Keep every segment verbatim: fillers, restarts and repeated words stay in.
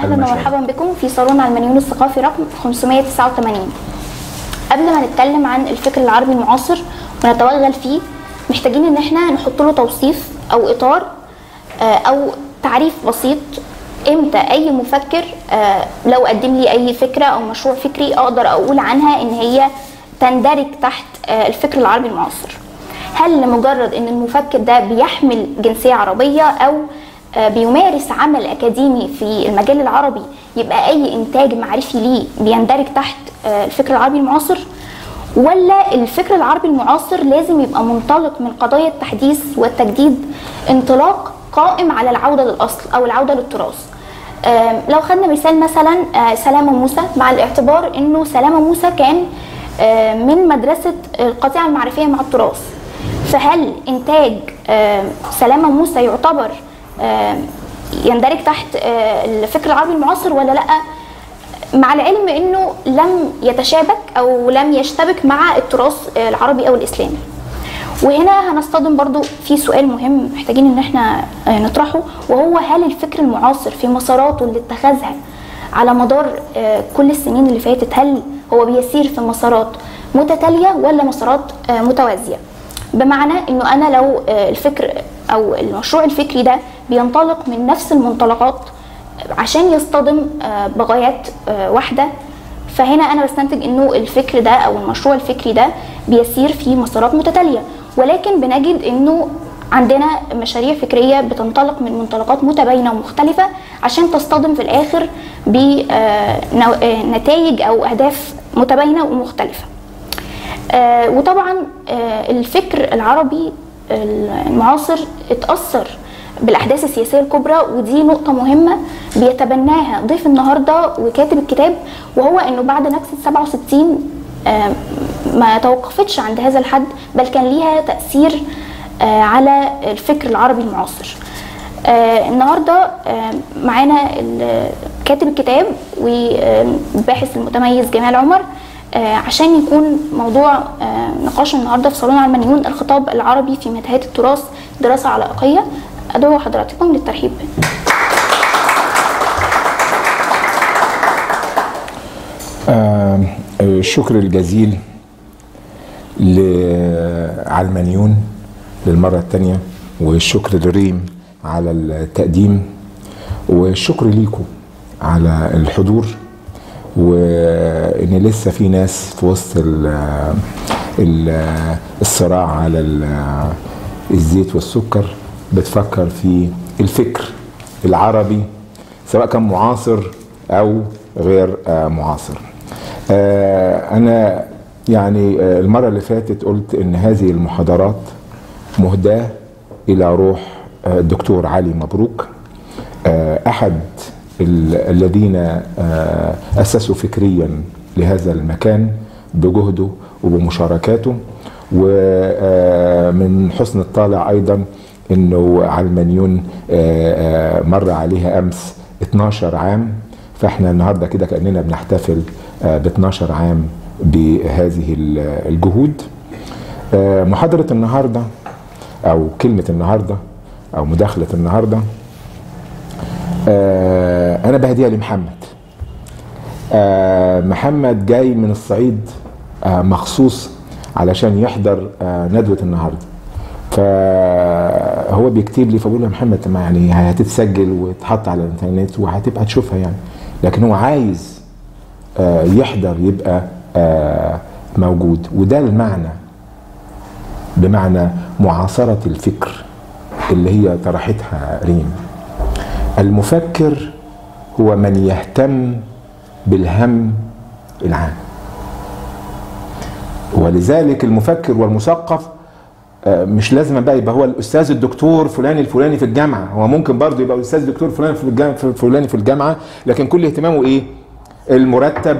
اهلا ومرحبا بكم في صالون علمانيون الثقافي رقم خمسمائة وتسعة وثمانين. قبل ما نتكلم عن الفكر العربي المعاصر ونتوغل فيه، محتاجين ان احنا نحط له توصيف او اطار او تعريف بسيط. امتى اي مفكر لو قدم لي اي فكره او مشروع فكري اقدر اقول عنها ان هي تندرج تحت الفكر العربي المعاصر؟ هل لمجرد ان المفكر ده بيحمل جنسيه عربيه او بيمارس عمل اكاديمي في المجال العربي يبقى اي انتاج معرفي ليه بيندرج تحت الفكر العربي المعاصر؟ ولا الفكر العربي المعاصر لازم يبقى منطلق من قضايا التحديث والتجديد، انطلاق قائم على العوده للاصل او العوده للتراث؟ لو خدنا مثال مثلا سلامه موسى، مع الاعتبار انه سلامه موسى كان من مدرسه القطيعه المعرفيه مع التراث، فهل انتاج سلامه موسى يعتبر يندرج تحت الفكر العربي المعاصر ولا لا؟ مع العلم انه لم يتشابك او لم يشتبك مع التراث العربي او الاسلامي. وهنا هنصطدم برضو في سؤال مهم محتاجين ان احنا نطرحه، وهو هل الفكر المعاصر في مساراته اللي اتخذها على مدار كل السنين اللي فاتت، هل هو بيسير في مسارات متتالية ولا مسارات متوازية؟ بمعنى انه انا لو الفكر او المشروع الفكري ده بينطلق من نفس المنطلقات عشان يصطدم بغايات واحدة، فهنا انا بستنتج انه الفكر ده او المشروع الفكري ده بيسير في مسارات متتالية. ولكن بنجد انه عندنا مشاريع فكرية بتنطلق من منطلقات متباينة ومختلفة عشان تصطدم في الاخر بنتائج او اهداف متباينة ومختلفة. وطبعا الفكر العربي المعاصر اتأثر بالأحداث السياسية الكبرى، ودي نقطة مهمة بيتبناها ضيف النهاردة وكاتب الكتاب، وهو أنه بعد نكسة سبعة وستين ما توقفتش عند هذا الحد، بل كان ليها تأثير على الفكر العربي المعاصر. النهاردة معانا كاتب الكتاب والباحث المتميز جمال عمر عشان يكون موضوع نقاش النهارده في صالون علمانيون الخطاب العربي في متاهات التراث دراسة علائقية. أدعو حضراتكم للترحيب به. آه الشكر الجزيل لعلمانيون للمرة الثانية، والشكر لريم على التقديم، والشكر ليكم على الحضور، وإن لسه في ناس في وسط ال ال الصراع على الزيت والسكر بتفكر في الفكر العربي سواء كان معاصر أو غير معاصر. أنا يعني المرة اللي فاتت قلت إن هذه المحاضرات مهداة إلى روح الدكتور علي مبروك، أحد الذين أسسوا فكريا لهذا المكان بجهده وبمشاركاته. ومن حسن الطالع أيضا إنه علمانيون مر عليها أمس اثناشر عام، فإحنا النهاردة كده كأننا بنحتفل ب اثناشر عام بهذه الجهود. محاضرة النهاردة أو كلمة النهاردة أو مداخلة النهاردة أنا بهديها لمحمد. محمد جاي من الصعيد مخصوص علشان يحضر ندوة النهاردة، فهو بيكتب لي، فبقول له يا محمد ما يعني هتتسجل وتحط على الانترنت وهتبقى تشوفها يعني، لكن هو عايز يحضر يبقى موجود. وده المعنى، بمعنى معاصرة الفكر اللي هي طرحتها ريم. المفكر هو من يهتم بالهم العام، ولذلك المفكر والمثقف مش لازم بقى يبقى هو الاستاذ الدكتور فلان الفلاني في الجامعه، هو ممكن برضه يبقى الاستاذ الدكتور فلان في الجامعه فلاني في الجامعه، لكن كل اهتمامه ايه؟ المرتب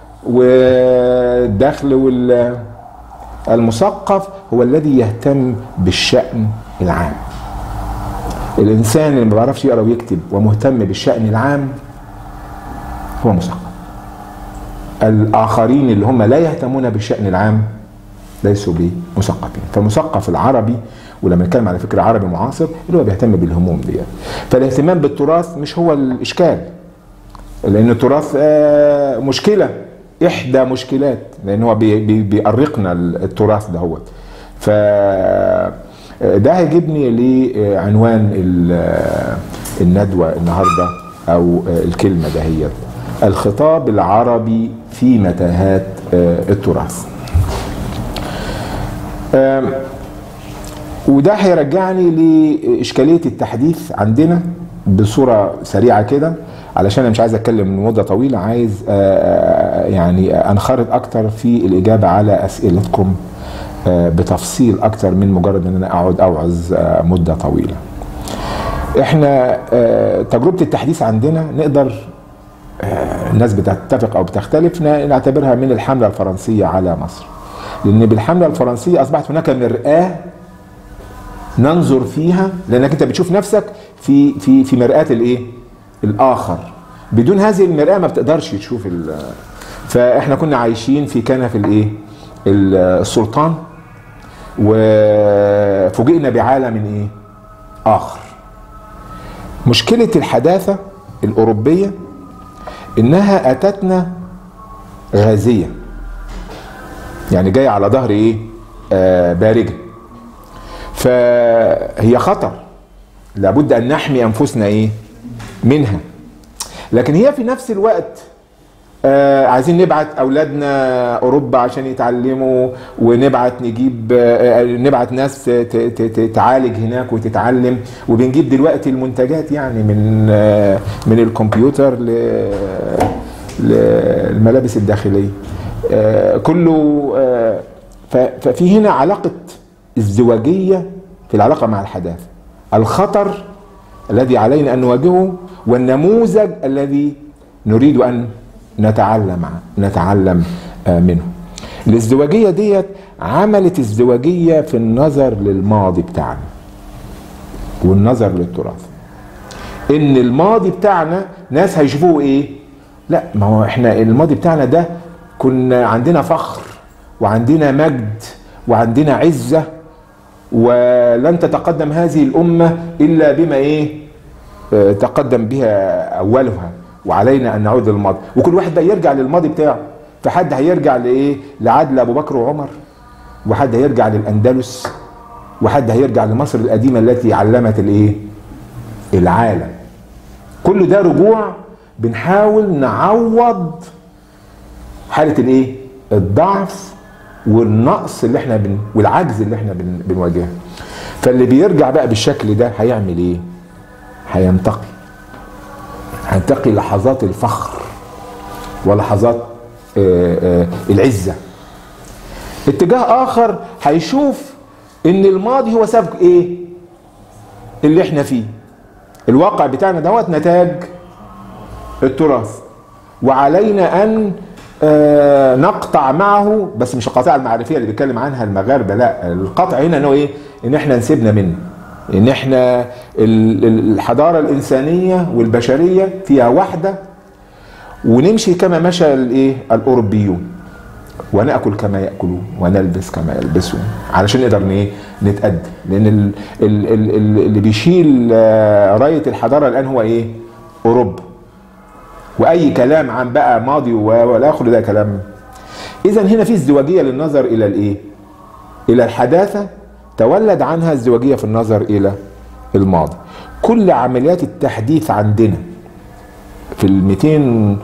والدخل. والمثقف هو الذي يهتم بالشأن العام. الانسان اللي ما بيعرفش يقرا ويكتب ومهتم بالشأن العام هو مثقف. الاخرين اللي هم لا يهتمون بالشأن العام ليسوا بمثقفين. فالمثقف العربي، ولما نتكلم على فكر عربي معاصر، اللي هو بيهتم بالهموم دي. فالاهتمام بالتراث مش هو الاشكال، لان التراث مشكله، احدى مشكلات، لان هو بيأرقنا التراث دهوت. ف ده هيجيبني لعنوان الندوه النهارده او الكلمه دهيت: الخطاب العربي في متاهات التراث. وده هيرجعني لإشكالية التحديث عندنا بصورة سريعة كده، علشان أنا مش عايز أتكلم لمدة طويلة، عايز يعني أنخرط أكتر في الإجابة على أسئلتكم بتفصيل أكتر من مجرد أن أنا أقعد أوعظ مدة طويلة. إحنا تجربة التحديث عندنا نقدر، الناس بتتفق أو بتختلف، نعتبرها من الحملة الفرنسية على مصر، لأن بالحملة الفرنسية أصبحت هناك مرآة ننظر فيها، لأنك أنت بتشوف نفسك في في في مرآة الإيه؟ الآخر. بدون هذه المرآة ما بتقدرش تشوف ال فإحنا كنا عايشين في كنف الإيه؟ السلطان، وفوجئنا بعالم إيه؟ آخر. مشكلة الحداثة الأوروبية إنها أتتنا غازية، يعني جاية على ظهر إيه؟ آه بارجة. فهي خطر، لابد أن نحمي أنفسنا إيه؟ منها. لكن هي في نفس الوقت آه عايزين نبعت أولادنا أوروبا عشان يتعلموا، ونبعت نجيب آه نبعت ناس تعالج هناك وتتعلم، وبنجيب دلوقتي المنتجات يعني من آه من الكمبيوتر للملابس الداخلية آه كله. آه ففي هنا علاقة ازدواجية في العلاقة مع الحداثة، الخطر الذي علينا أن نواجهه والنموذج الذي نريد أن نتعلم نتعلم منه. الازدواجية ديت عملت ازدواجية في النظر للماضي بتاعنا والنظر للتراث. إن الماضي بتاعنا ناس هيشوفوه إيه؟ لا، ما هو إحنا الماضي بتاعنا ده كنا عندنا فخر وعندنا مجد وعندنا عزة، ولن تتقدم هذه الأمة إلا بما إيه تقدم بها أولها، وعلينا أن نعود للماضي. وكل واحد بقى يرجع للماضي بتاعه، فحد هيرجع لإيه؟ لعدل أبو بكر وعمر، وحد هيرجع للأندلس، وحد هيرجع لمصر القديمة التي علمت الإيه؟ العالم. كل ده رجوع، بنحاول نعوض حالة الإيه؟ الضعف والنقص اللي احنا بن... والعجز اللي احنا بن... بنواجهه. فاللي بيرجع بقى بالشكل ده هيعمل ايه؟ هينتقي هينتقي لحظات الفخر ولحظات آآ آآ العزة. اتجاه اخر هيشوف ان الماضي هو سبب ايه اللي احنا فيه. الواقع بتاعنا دوت نتاج التراث، وعلينا ان آه نقطع معه، بس مش القطيعة المعرفية اللي بيتكلم عنها المغاربة، لا، القطع هنا انه ايه؟ ان احنا نسيبنا منه، ان احنا الحضارة الانسانية والبشرية فيها وحدة، ونمشي كما مشى الايه؟ الاوروبيون، ونأكل كما يأكلون ونلبس كما يلبسون، علشان نقدر ايه؟ نتقدم. لان ال ال ال اللي بيشيل راية الحضارة الان هو ايه؟ اوروبا. واي كلام عن بقى ماضي ولا اخر ده كلام. اذا هنا في ازدواجيه للنظر الى الايه؟ الى الحداثه، تولد عنها ازدواجيه في النظر الى الماضي. كل عمليات التحديث عندنا في ال مئتين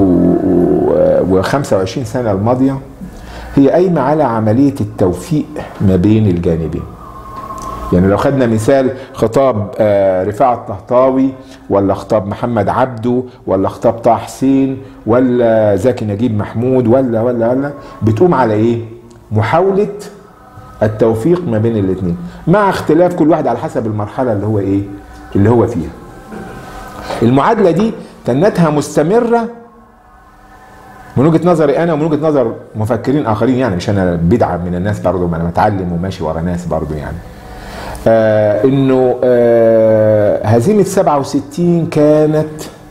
وخمسة وعشرين سنه الماضيه هي قايمه على عمليه التوفيق ما بين الجانبين. يعني لو خدنا مثال خطاب رفاعة الطهطاوي، ولا خطاب محمد عبده، ولا خطاب طه حسين، ولا زكي نجيب محمود، ولا ولا ولا بتقوم على ايه؟ محاولة التوفيق ما بين الاثنين، مع اختلاف كل واحد على حسب المرحلة اللي هو ايه؟ اللي هو فيها. المعادلة دي تنتها مستمرة من وجهة نظري انا ومن وجهة نظر مفكرين اخرين، يعني مش انا بدعة من الناس برضه، ما انا متعلم وماشي ورا ناس برضه يعني. آه انه آه هزيمة سبعة وستين كانت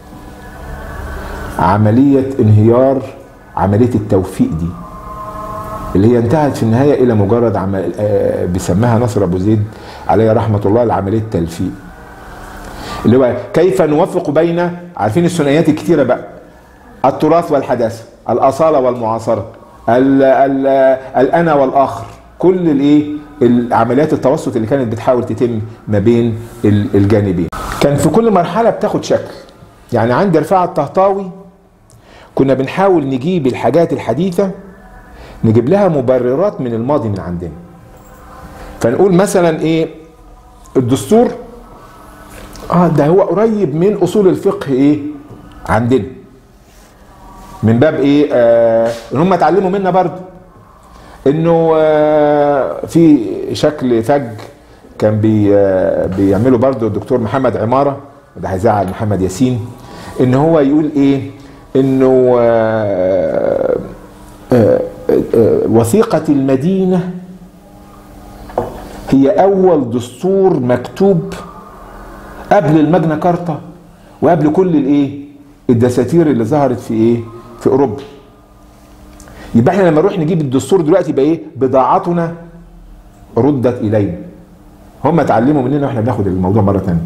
عملية انهيار عملية التوفيق دي، اللي هي انتهت في النهاية الى مجرد عمل آه بيسمها نصر ابو زيد عليه رحمة الله العملية التلفيق، اللي هو كيف نوفق بين، عارفين الثنائيات الكتيرة بقى، التراث والحداثه، الاصاله والمعاصره، ال ال الانا والاخر، كل الايه العمليات التوسط اللي كانت بتحاول تتم ما بين الجانبين. كان في كل مرحله بتاخد شكل. يعني عند رفاعة الطهطاوي كنا بنحاول نجيب الحاجات الحديثه نجيب لها مبررات من الماضي من عندنا. فنقول مثلا ايه الدستور، اه ده هو قريب من اصول الفقه ايه عندنا، من باب ايه آه ان هم اتعلموا منا برضه انه آه في شكل ثج كان بي آه بيعمله برضه الدكتور محمد عماره، ده هيزعل محمد ياسين، ان هو يقول ايه انه آه آه آه وثيقة المدينة هي اول دستور مكتوب قبل الماجنا كارتا وقبل كل الايه الدساتير اللي ظهرت في ايه في اوروبا. يبقى احنا لما نروح نجيب الدستور دلوقتي يبقى ايه بضاعتنا ردت الينا. هم اتعلموا مننا واحنا بناخد الموضوع مره ثانيه.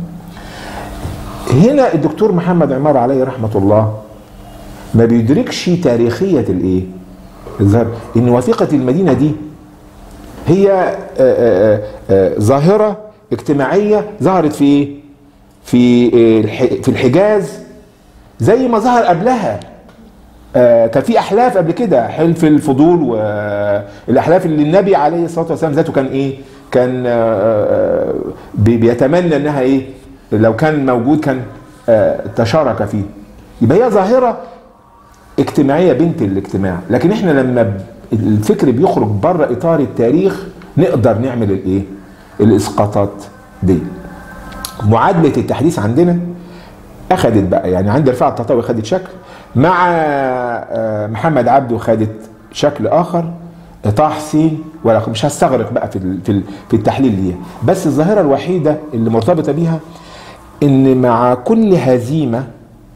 هنا الدكتور محمد عمار عليه رحمه الله ما بيدركش تاريخيه الايه الظاهر ان وثيقه المدينه دي هي آآ آآ آآ ظاهره اجتماعيه ظهرت في ايه في في الحجاز زي ما ظهر قبلها. آه كان في احلاف قبل كده، حلف الفضول والاحلاف اللي النبي عليه الصلاه والسلام ذاته كان ايه كان آه بيتمنى انها ايه لو كان موجود كان آه تشارك فيه. يبقى هي ظاهره اجتماعيه بنت الاجتماع. لكن احنا لما الفكر بيخرج بره اطار التاريخ نقدر نعمل الايه الاسقاطات دي. معادله التحديث عندنا اخذت بقى، يعني عند رفاعة الطهطاوي خدت شكل، مع محمد عبده خدت شكل اخر، طه حسين، ولا مش هستغرق بقى في في التحليل ليها. بس الظاهره الوحيده اللي مرتبطه بيها ان مع كل هزيمه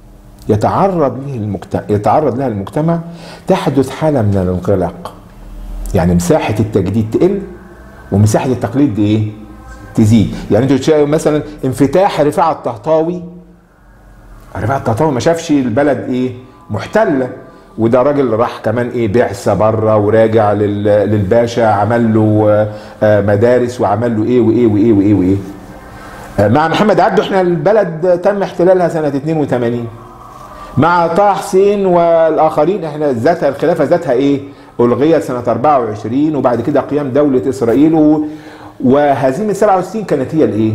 يتعرض له المجتمع يتعرض لها المجتمع تحدث حاله من الانغلاق. يعني مساحه التجديد تقل ومساحه التقليد دي ايه تزيد. يعني انتوا تشوفوا مثلا انفتاح رفاعة الطهطاوي، رفاعة الطهطاوي ما شافش البلد ايه محتله، وده راجل راح كمان ايه بعثه بره وراجع للباشا عمل له مدارس وعمل له ايه وايه وايه وايه وايه. مع محمد عبده احنا البلد تم احتلالها سنه اتنين وتمانين. مع طه حسين والاخرين احنا ذاتها الخلافه ذاتها ايه الغيت سنه اربعة وعشرين، وبعد كده قيام دوله اسرائيل، وهزيمه سبعة وستين كانت هي الايه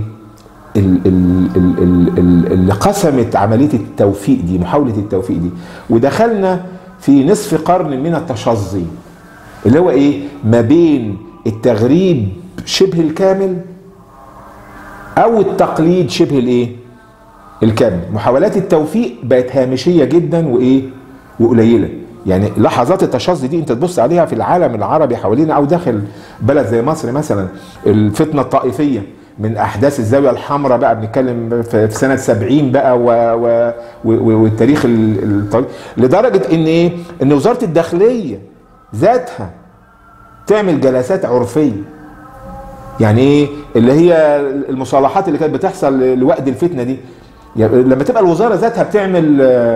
اللي قسمت عمليه التوفيق دي، محاوله التوفيق دي. ودخلنا في نصف قرن من التشظي اللي هو ايه ما بين التغريب شبه الكامل او التقليد شبه الايه الكامل. محاولات التوفيق بقت هامشيه جدا وايه وقليله. يعني لحظات التشظي دي انت تبص عليها في العالم العربي حوالينا او داخل بلد زي مصر مثلا، الفتنه الطائفيه من احداث الزاويه الحمراء بقى بنتكلم في سنه سبعين بقى و و و والتاريخ الطويل، لدرجه ان ايه ان وزاره الداخليه ذاتها تعمل جلسات عرفيه. يعني ايه اللي هي المصالحات اللي كانت بتحصل لوقت الفتنه دي، يعني لما تبقى الوزاره ذاتها بتعمل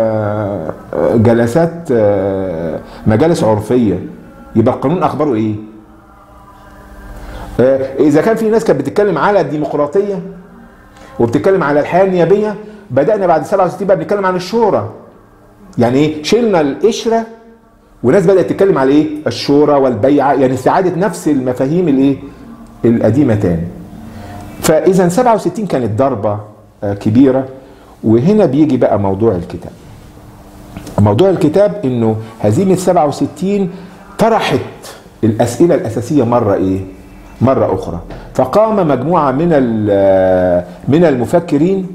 جلسات مجالس عرفيه يبقى القانون اخباره ايه؟ اذا كان في ناس كانت بتتكلم على الديمقراطيه وبتتكلم على الحياه النيابيه، بدانا بعد سبعة وستين بقى بنتكلم عن الشورى. يعني ايه شلنا القشره وناس بدات تتكلم على ايه الشورى والبيعه، يعني استعاده نفس المفاهيم الايه القديمه تاني. فاذا سبعة وستين كانت ضربه كبيره. وهنا بيجي بقى موضوع الكتاب. موضوع الكتاب انه هزيمه سبعة وستين طرحت الاسئله الاساسيه مره ايه مرة أخرى. فقام مجموعة من من المفكرين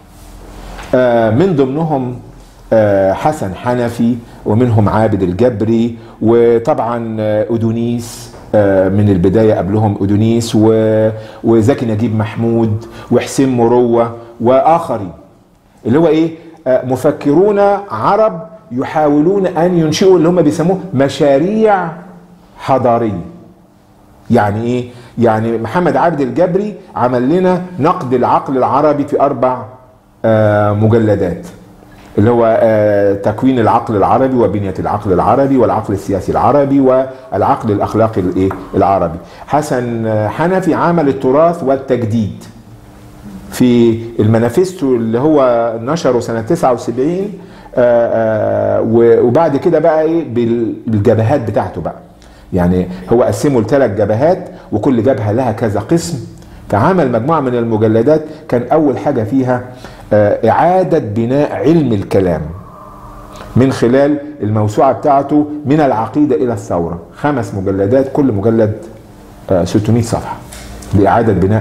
من ضمنهم حسن حنفي ومنهم عابد الجبري وطبعا أدونيس من البداية قبلهم أدونيس وزكي نجيب محمود وحسين مروة وآخرين، اللي هو إيه مفكرون عرب يحاولون أن ينشئوا اللي هم بيسموه مشاريع حضارية. يعني ايه؟ يعني محمد عابد الجبري عمل لنا نقد العقل العربي في اربع آه مجلدات. اللي هو تكوين العقل العربي وبنية العقل العربي والعقل السياسي العربي والعقل الأخلاقي الايه العربي. حسن حنفي عمل التراث والتجديد في المانيفستو اللي هو نشره سنة تسعة وسبعين، وبعد كده بقى ايه بالجبهات بتاعته بقى، يعني هو قسمه لثلاث جبهات وكل جبهة لها كذا قسم، فعمل مجموعة من المجلدات. كان أول حاجة فيها إعادة بناء علم الكلام من خلال الموسوعة بتاعته من العقيدة إلى الثورة، خمس مجلدات كل مجلد ستمائة صفحة لإعادة بناء.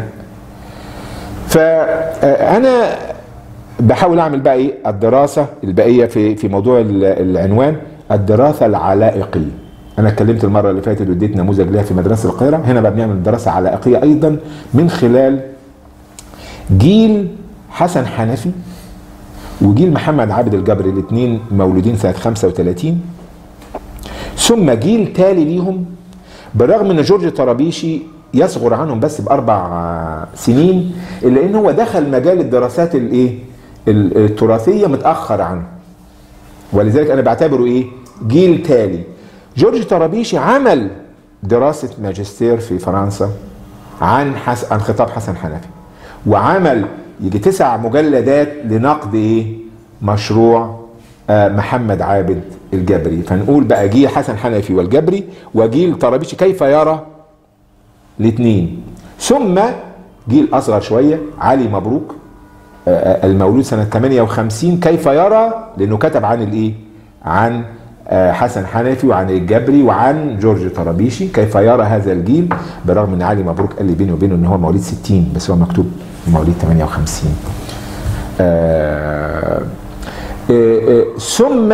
فأنا بحاول أعمل بقى إيه الدراسة الباقية في في موضوع العنوان الدراسة العلائقية. أنا اتكلمت المرة اللي فاتت واديت نموذج لها في مدرسة القاهرة، هنا بقى بنعمل دراسة علائقية أيضا من خلال جيل حسن حنفي وجيل محمد عابد الجبري، الاثنين مولودين سنة خمسة وثلاثين، ثم جيل تالي ليهم، بالرغم ان جورج طرابيشي يصغر عنهم بس باربع سنين، الا ان هو دخل مجال الدراسات الايه التراثيه متاخر عنه، ولذلك انا بعتبره ايه جيل تالي. جورج طرابيشي عمل دراسه ماجستير في فرنسا عن حس... عن خطاب حسن حنفي، وعمل يجي تسع مجلدات لنقد ايه مشروع آه محمد عابد الجبري. فنقول بقى جيل حسن حنفي والجبري وجيل طرابيشي كيف يرى الاثنين، ثم جيل اصغر شويه علي مبروك آه المولود سنه ثمانية وخمسين كيف يرى، لانه كتب عن الايه عن آه حسن حنفي وعن الجبري وعن جورج طرابيشي كيف يرى هذا الجيل، بالرغم ان علي مبروك قال لي بيني وبينه ان هو مواليد ستين بس هو مكتوب مواليد ثمانية وخمسين. آه آه آه ثم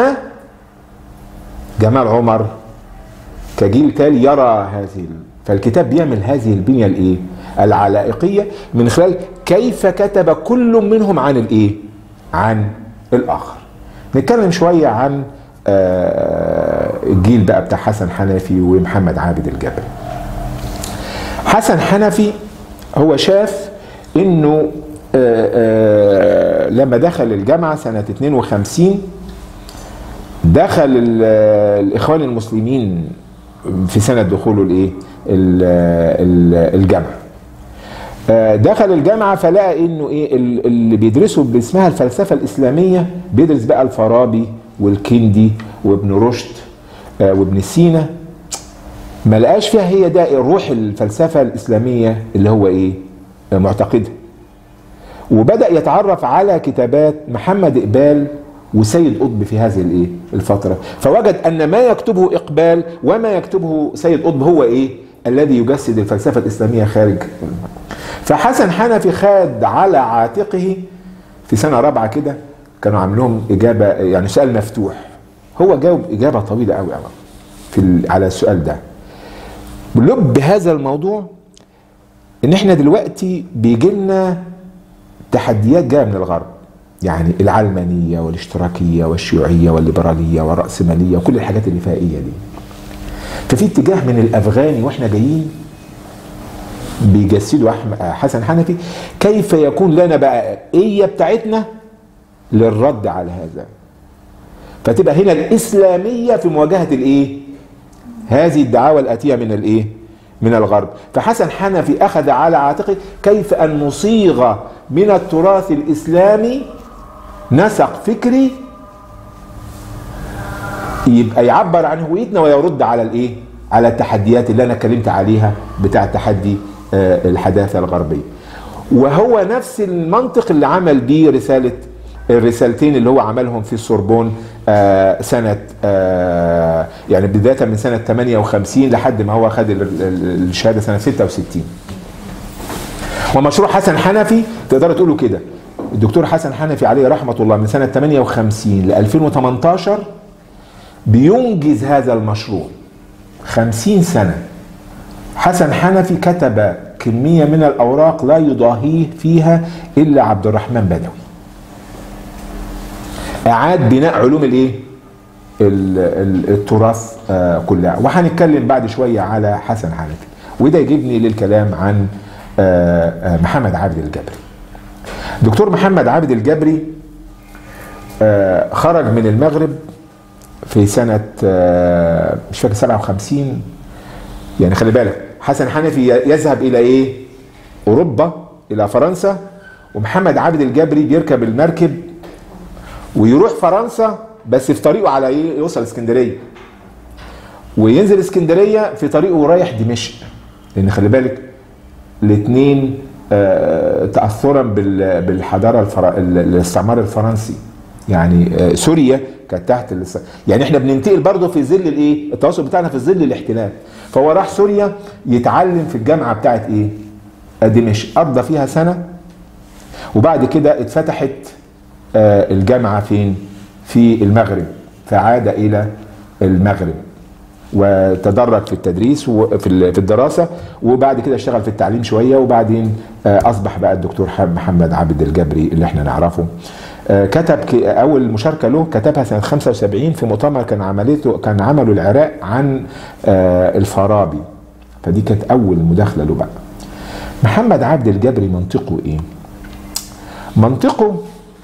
جمال عمر كجيل تالي يرى هذه، فالكتاب بيعمل هذه البنية الايه العلائقية من خلال كيف كتب كل منهم عن الايه عن الاخر. نتكلم شوية عن آه الجيل بقى بتاع حسن حنفي ومحمد عابد الجبري. حسن حنفي هو شاف انه آآ آآ لما دخل الجامعة سنة اثنين وخمسين دخل الاخوان المسلمين في سنة دخوله الايه الجامعة، دخل الجامعة فلقى انه ايه اللي بيدرسوا باسمها الفلسفة الاسلامية، بيدرس بقى الفارابي والكندي وابن رشد وابن سينا، ما لقاش فيها هي ده الروح الفلسفة الاسلامية اللي هو ايه معتقدها. وبدأ يتعرف على كتابات محمد إقبال وسيد قطب في هذه الايه الفترة، فوجد ان ما يكتبه إقبال وما يكتبه سيد قطب هو ايه الذي يجسد الفلسفة الإسلامية خارج. فحسن حنفي خد على عاتقه في سنة رابعة كده، كانوا عاملين إجابة يعني سؤال مفتوح، هو جاوب إجابة طويلة قوي قوي في على السؤال ده. لب هذا الموضوع ان احنا دلوقتي بيجي لنا تحديات جايه من الغرب، يعني العلمانيه والاشتراكيه والشيوعيه والليبراليه والراسماليه وكل الحاجات اللي فيها ايه دي. ففي اتجاه من الافغاني واحنا جايين بيجسدوا حسن حنفي كيف يكون لنا بقى ايه بتاعتنا للرد على هذا، فتبقى هنا الاسلاميه في مواجهه الايه هذه الدعاوى الاتيه من الايه من الغرب. فحسن حنفي اخذ على عاتقه كيف ان نصيغ من التراث الاسلامي نسق فكري يبقى يعبر عن هويتنا ويرد على الايه على التحديات اللي انا اتكلمت عليها بتاع تحدي الحداثه الغربيه. وهو نفس المنطق اللي عمل بيه رساله الرسالتين اللي هو عملهم في السوربون آه سنة آه يعني بداية من سنة ثمانية وخمسين لحد ما هو خد الشهادة سنة ستة وستين. ومشروع حسن حنفي تقدروا تقولوا كده الدكتور حسن حنفي عليه رحمة الله من سنة ثمانية وخمسين ل ألفين وثمانية عشر بينجز هذا المشروع. خمسين سنة حسن حنفي كتب كمية من الأوراق لا يضاهيه فيها إلا عبد الرحمن بدوي. اعاد بناء علوم الايه التراث آه كلها، وهنتكلم بعد شويه على حسن حنفي، وده يجيبني للكلام عن آه آه محمد عابد الجبري. دكتور محمد عابد الجبري آه خرج من المغرب في سنة آه مش فاكر سبعة وخمسين. يعني خلي بالك حسن حنفي يذهب إلى إيه؟ أوروبا، إلى فرنسا، ومحمد عابد الجبري بيركب المركب ويروح فرنسا، بس في طريقه على إيه؟ يوصل اسكندرية، وينزل اسكندرية في طريقه رايح دمشق. لأن خلي بالك الاثنين آه تأثرا بالحضارة الفر... الاستعمار الفرنسي. يعني آه سوريا كانت تحت الاست... يعني احنا بننتقل برضه في ظل الايه؟ التواصل بتاعنا في ظل الاحتلال. فهو راح سوريا يتعلم في الجامعة بتاعت ايه؟ دمشق، قضى فيها سنة، وبعد كده اتفتحت آه الجامعة فين؟ في المغرب، فعاد إلى المغرب وتدرج في التدريس وفي الدراسة، وبعد كده اشتغل في التعليم شوية، وبعدين أصبح بقى الدكتور محمد عابد الجبري اللي احنا نعرفه. كتب أول مشاركة له كتبها سنة خمسة وسبعين في مؤتمر كان عملته كان عمله العراق عن الفارابي، فدي كانت أول مداخلة له بقى. محمد عابد الجبري منطقه إيه؟ منطقه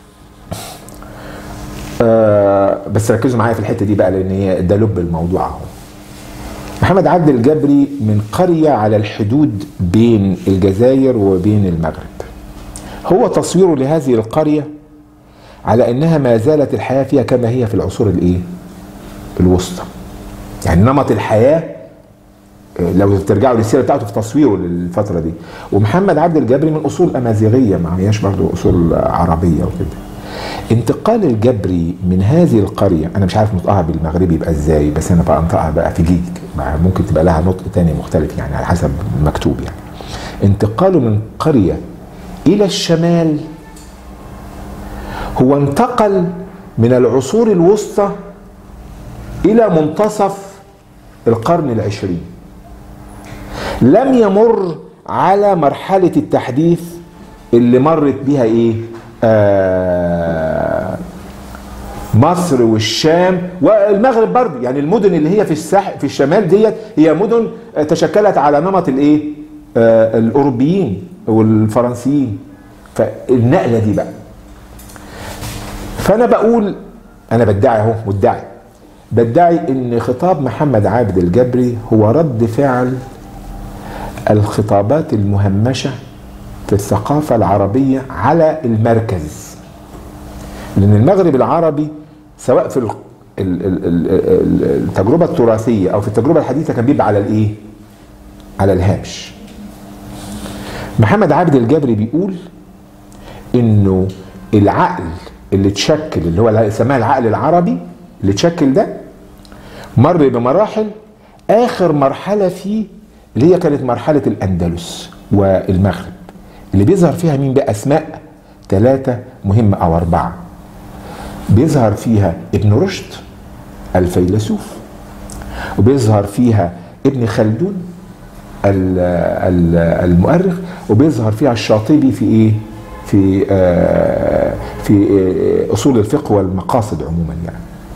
آه بس ركزوا معايا في الحتة دي بقى، لأن هي ده لب الموضوع اهو. محمد عابد الجبري من قرية على الحدود بين الجزائر وبين المغرب. هو تصويره لهذه القرية على انها ما زالت الحياة فيها كما هي في العصور الايه؟ الوسطى. يعني نمط الحياة لو ترجعوا للسيرة بتاعته في تصويره للفترة دي. ومحمد عابد الجبري من اصول امازيغية، ما هياش برضه اصول عربية وكده. انتقال الجبري من هذه القرية، انا مش عارف نطقها بالمغربي يبقى ازاي، بس انا بقى انطقها بقى في جيج، ممكن تبقى لها نطق تاني مختلف يعني على حسب المكتوب. يعني انتقاله من قرية الى الشمال هو انتقل من العصور الوسطى الى منتصف القرن العشرين. لم يمر على مرحلة التحديث اللي مرت بها ايه؟ آه مصر والشام والمغرب برضه. يعني المدن اللي هي في الساح في الشمال ديت هي مدن تشكلت على نمط الايه؟ آه الاوروبيين والفرنسيين. فالنقله دي بقى، فانا بقول انا بدعي اهو مدعي بدعي ان خطاب محمد عابد الجبري هو رد فعل الخطابات المهمشه في الثقافة العربية على المركز. لأن المغرب العربي سواء في التجربة التراثية أو في التجربة الحديثة كان بيبقى على الإيه؟ على الهامش. محمد عابد الجبري بيقول إنه العقل اللي تشكل، اللي هو سماه العقل العربي اللي تشكل ده، مر بمراحل. آخر مرحلة فيه اللي هي كانت مرحلة الأندلس والمغرب، اللي بيظهر فيها مين بقى؟ اسماء ثلاثة مهمة او اربعة. بيظهر فيها ابن رشد الفيلسوف، وبيظهر فيها ابن خلدون المؤرخ، وبيظهر فيها الشاطبي في ايه؟ في آه في آه اصول الفقه والمقاصد عموما. يعني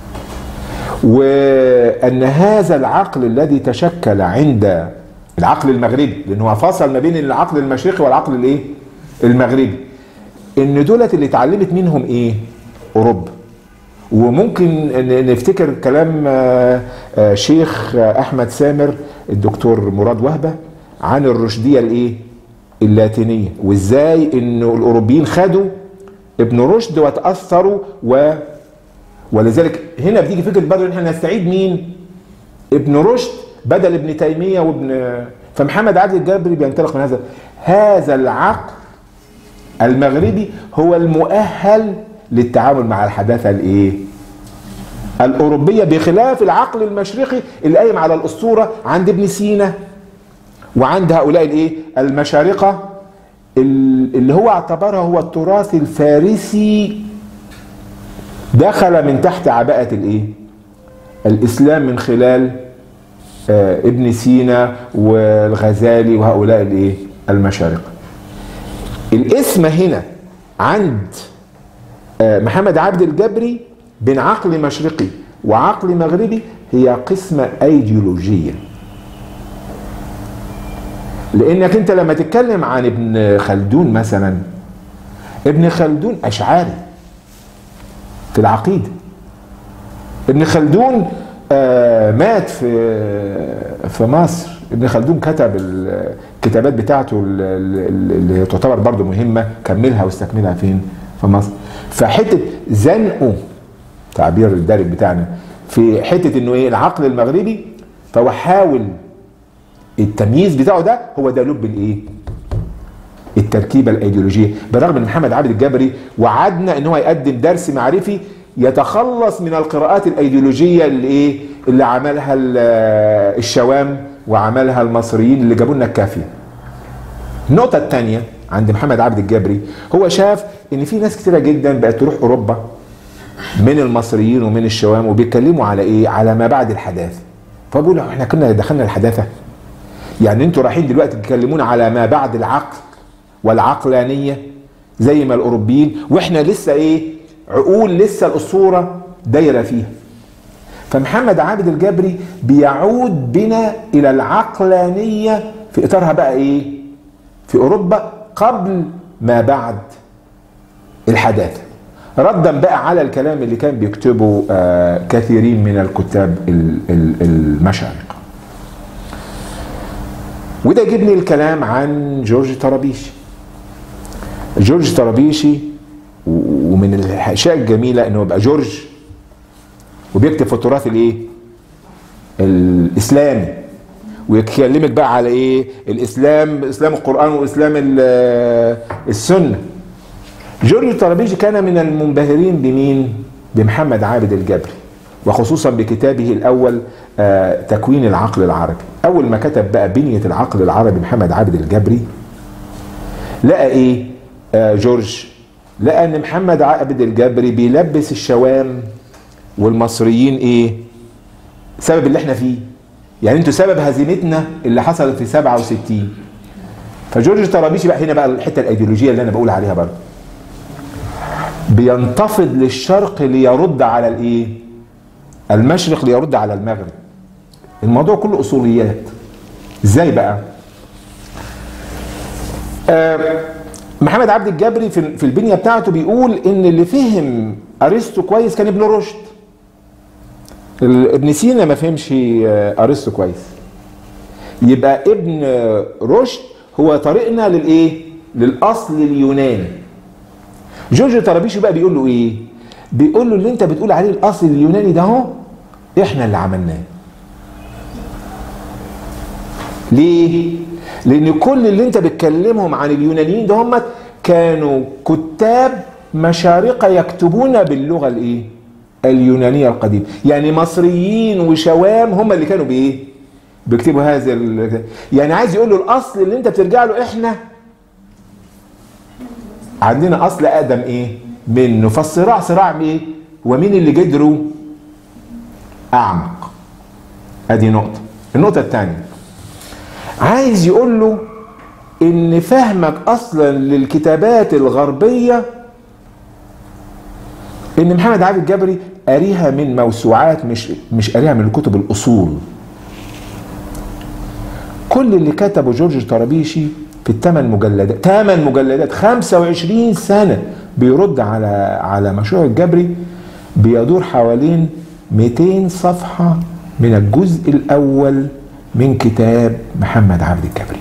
وان هذا العقل الذي تشكل عند العقل المغربي، لانه هو فصل ما بين العقل المشرقي والعقل الايه؟ المغربي، ان دولت اللي اتعلمت منهم ايه؟ اوروبا. وممكن نفتكر كلام شيخ احمد سامر الدكتور مراد وهبه عن الرشديه الايه؟ اللاتينيه، وازاي انه الاوروبيين خدوا ابن رشد وتاثروا، و ولذلك هنا بتيجي فكره برضه ان احنا نستعيد مين؟ ابن رشد بدل ابن تيمية وابن. فمحمد عابد الجبري بينطلق من هذا هذا العقل المغربي هو المؤهل للتعامل مع الحداثة الايه؟ الأوروبية، بخلاف العقل المشرقي اللي قايم على الأسطورة عند ابن سينا وعند هؤلاء الايه؟ المشارقة، اللي هو اعتبرها هو التراث الفارسي، دخل من تحت عباءة الايه؟ الإسلام من خلال آه ابن سينا والغزالي وهؤلاء الايه؟ المشارقة. الاسم هنا عند آه محمد عابد الجبري بين عقل مشرقي وعقل مغربي هي قسمة ايديولوجية. لانك انت لما تتكلم عن ابن خلدون مثلا، ابن خلدون اشعري، في العقيده. ابن خلدون آه مات في في مصر. ابن خلدون كتب الكتابات بتاعته اللي تعتبر برضه مهمه، كملها واستكملها فين؟ في مصر. فحته زنقه، تعبير الدارج بتاعنا، في حته انه ايه العقل المغربي، فهو حاول التمييز بتاعه ده هو ده لب الايه؟ التركيبه الايديولوجيه. بالرغم ان محمد عابد الجبري وعدنا ان هو يقدم درس معرفي يتخلص من القراءات الايديولوجيه اللي ايه؟ اللي عملها الشوام وعملها المصريين اللي جابوا لنا الكافيه. النقطه الثانيه عند محمد عابد الجبري، هو شاف ان في ناس كتيره جدا بقت تروح اوروبا من المصريين ومن الشوام وبيتكلموا على ايه؟ على ما بعد الحداثه. فبقول احنا كنا دخلنا الحداثه؟ يعني انتوا رايحين دلوقتي تتكلمونا على ما بعد العقل والعقلانيه زي ما الاوروبيين، واحنا لسه ايه؟ عقول لسه الاسطوره دايره فيها. فمحمد عابد الجبري بيعود بنا الى العقلانيه في اطارها بقى ايه؟ في اوروبا قبل ما بعد الحداثه، ردا بقى على الكلام اللي كان بيكتبه آه كثيرين من الكتاب المشارقه. وده يجيبني الكلام عن جورج طرابيشي. جورج طرابيشي، ومن الاشياء الجميله انه يبقى جورج وبيكتب في التراث الايه؟ الاسلامي، ويكلمك بقى على ايه؟ الاسلام، اسلام القران واسلام السنه. جورج طرابيشي كان من المنبهرين بمين؟ بمحمد عابد الجبري، وخصوصا بكتابه الاول آه تكوين العقل العربي. اول ما كتب بقى بنية العقل العربي محمد عابد الجبري، لقى ايه آه جورج؟ لقى ان محمد عابد الجبري بيلبس الشوام والمصريين ايه؟ سبب اللي احنا فيه. يعني انتوا سبب هزيمتنا اللي حصلت في سبعة وستين. فجورج طرابيشي بقى هنا بقى الحته الايديولوجيه اللي انا بقول عليها برضه، بينتفض للشرق ليرد على الايه؟ المشرق ليرد على المغرب. الموضوع كله اصوليات. ازاي بقى؟ آه محمد عبد الجبري في, في البنيه بتاعته بيقول ان اللي فهم ارسطو كويس كان ابن رشد. ابن سينا ما فهمش ارسطو كويس. يبقى ابن رشد هو طريقنا للايه؟ للاصل اليوناني. جورج طرابيشي بقى بيقول له ايه؟ بيقول له اللي انت بتقول عليه الاصل اليوناني ده اهو احنا اللي عملناه. ليه؟ لان كل اللي انت بتكلمهم عن اليونانيين ده هم كانوا كتاب مشارقه يكتبون باللغه الايه؟ اليونانيه القديمه. يعني مصريين وشوام هم اللي كانوا بايه؟ بيكتبوا هذا. يعني عايز يقول له الاصل اللي انت بترجع له احنا عندنا اصل اقدم ايه؟ منه. فالصراع صراع ايه؟ ومين اللي قدروا اعمق. ادي نقطه. النقطه الثانيه عايز يقول له ان فهمك اصلا للكتابات الغربيه ان محمد عابد الجبري قاريها من موسوعات، مش مش قاريها من كتب الاصول. كل اللي كتبه جورج طرابيشي في الثمان مجلدات، ثمان مجلدات، خمسة وعشرين سنة بيرد على على مشروع الجبري، بيدور حوالين مئتين صفحة من الجزء الأول من كتاب محمد عابد الجبري.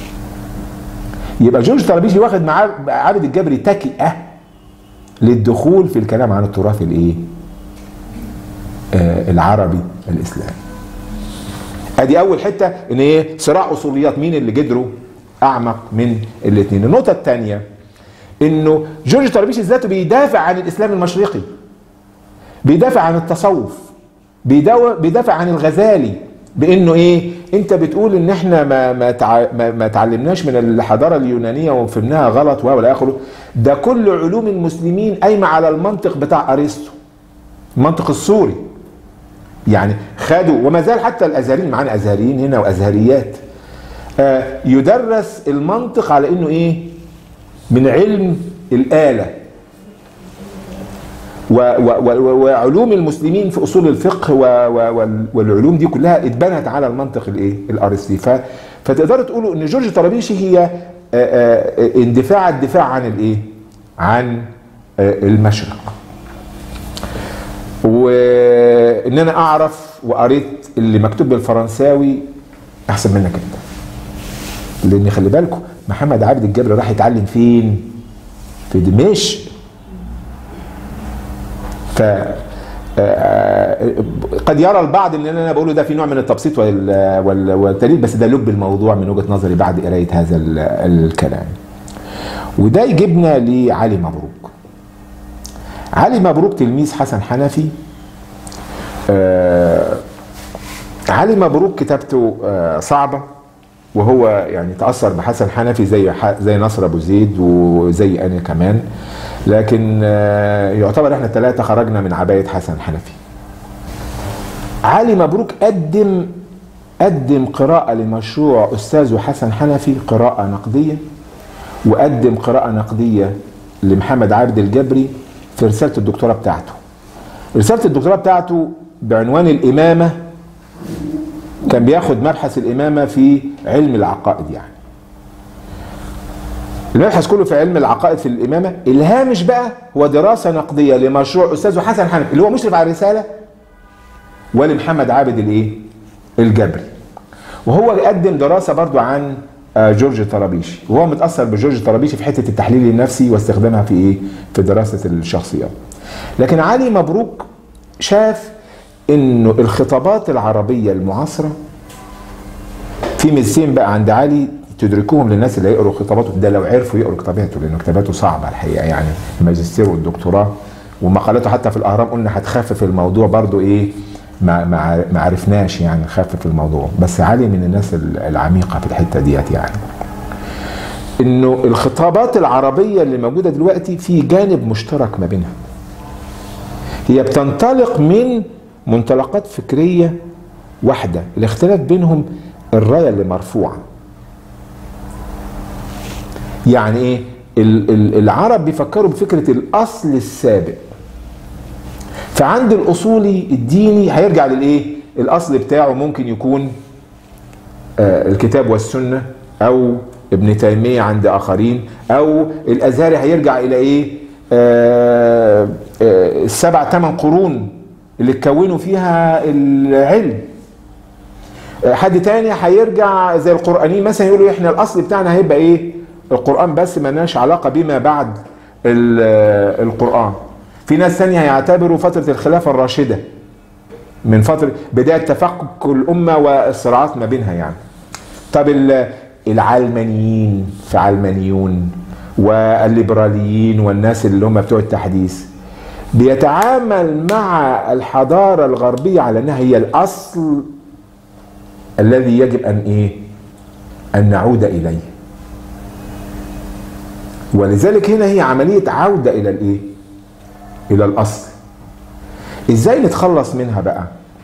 يبقى جورج طرابيشي واخد مع عابد الجبري تكئة للدخول في الكلام عن التراث الايه؟ آه العربي الإسلامي. ادي أول حتة، ان ايه؟ صراع أصوليات، مين اللي قدروا اعمق من الاثنين. النقطه الثانيه انه جورج طرابيشي ذاته بيدافع عن الاسلام المشرقي، بيدافع عن التصوف، بيدافع عن الغزالي، بانه ايه؟ انت بتقول ان احنا ما ما ما, ما تعلمناش من الحضاره اليونانيه وفهمناها غلط ولا اخره. ده كل علوم المسلمين قايمه على المنطق بتاع ارسطو، المنطق السوري. يعني خدوا، وما زال حتى الازهريين، معانا ازهريين هنا وازهريات، يدرس المنطق على انه ايه؟ من علم الآلة. وعلوم المسلمين في اصول الفقه والعلوم دي كلها اتبنت على المنطق الايه؟ الارسطي. فتقدروا تقولوا ان جورج طرابيشي هي اندفاع الدفاع عن الايه؟ عن المشرق. وان انا اعرف وقريت اللي مكتوب بالفرنساوي احسن منك انت. لان خلي بالكم محمد عابد الجبري راح يتعلم فين؟ في دمشق. ف قد يرى البعض ان انا بقوله ده في نوع من التبسيط والتقليل، بس ده لب الموضوع من وجهه نظري بعد قرايه هذا الكلام. وده يجيبنا لعلي مبروك. علي مبروك تلميذ حسن حنفي. آه علي مبروك كتابته آه صعبه، وهو يعني تاثر بحسن حنفي زي زي نصر ابو زيد وزي انا كمان، لكن آه يعتبر احنا الثلاثه خرجنا من عبايه حسن حنفي. علي مبروك قدم قدم قراءه لمشروع استاذه حسن حنفي، قراءه نقديه، وقدم قراءه نقديه لمحمد عابد الجبري في رسالة الدكتوراه بتاعته. رسالة الدكتوراه بتاعته بعنوان الإمامة، كان بياخد مبحث الإمامة في علم العقائد. يعني المبحث كله في علم العقائد في الإمامة. الهامش بقى هو دراسة نقدية لمشروع أستاذه حسن حنفي اللي هو مشرف على الرسالة، ولمحمد عابد الإيه؟ الجبري. وهو قدم دراسة برضو عن جورج طرابيشي، وهو متأثر بجورج طرابيشي في حتة التحليل النفسي واستخدامها في ايه؟ في دراسة الشخصيات. لكن علي مبروك شاف انه الخطابات العربية المعاصرة في ميزتين بقى عند علي تدركوهم للناس اللي يقروا خطاباته، ده لو عرفوا يقروا كتاباته، لانه كتاباته صعبة الحقيقة. يعني الماجستير والدكتوراه ومقالاته حتى في الاهرام قلنا هتخفف الموضوع برضو ايه؟ ما ما عرفناش يعني نخفف الموضوع، بس علي من الناس العميقه في الحته ديت. يعني انه الخطابات العربيه اللي موجوده دلوقتي في جانب مشترك ما بينها، هي بتنطلق من منطلقات فكريه واحده، الاختلاف بينهم الرايه اللي مرفوعه. يعني ايه؟ العرب بيفكروا بفكره الاصل السابق، فعند الاصولي الديني هيرجع للايه؟ الاصل بتاعه ممكن يكون آه الكتاب والسنه، او ابن تيميه عند اخرين، او الازهري هيرجع الى ايه؟ آه آه السبع ثمان قرون اللي اتكونوا فيها العلم. آه حد تاني هيرجع زي القرآنيين مثلا يقولوا احنا الاصل بتاعنا هيبقى ايه؟ القرآن بس، ما لناش علاقه بما بعد القرآن. في ناس ثانيه هيعتبروا فتره الخلافه الراشده من فتره بدايه تفكك الامه والصراعات ما بينها. يعني طب العلمانيين في علمانيون والليبراليين والناس اللي هم بتوع التحديث بيتعامل مع الحضاره الغربيه على انها هي الاصل الذي يجب ان ايه؟ ان نعود اليه. ولذلك هنا هي عمليه عوده الى الايه؟ الى الاصل. ازاي نتخلص منها بقى؟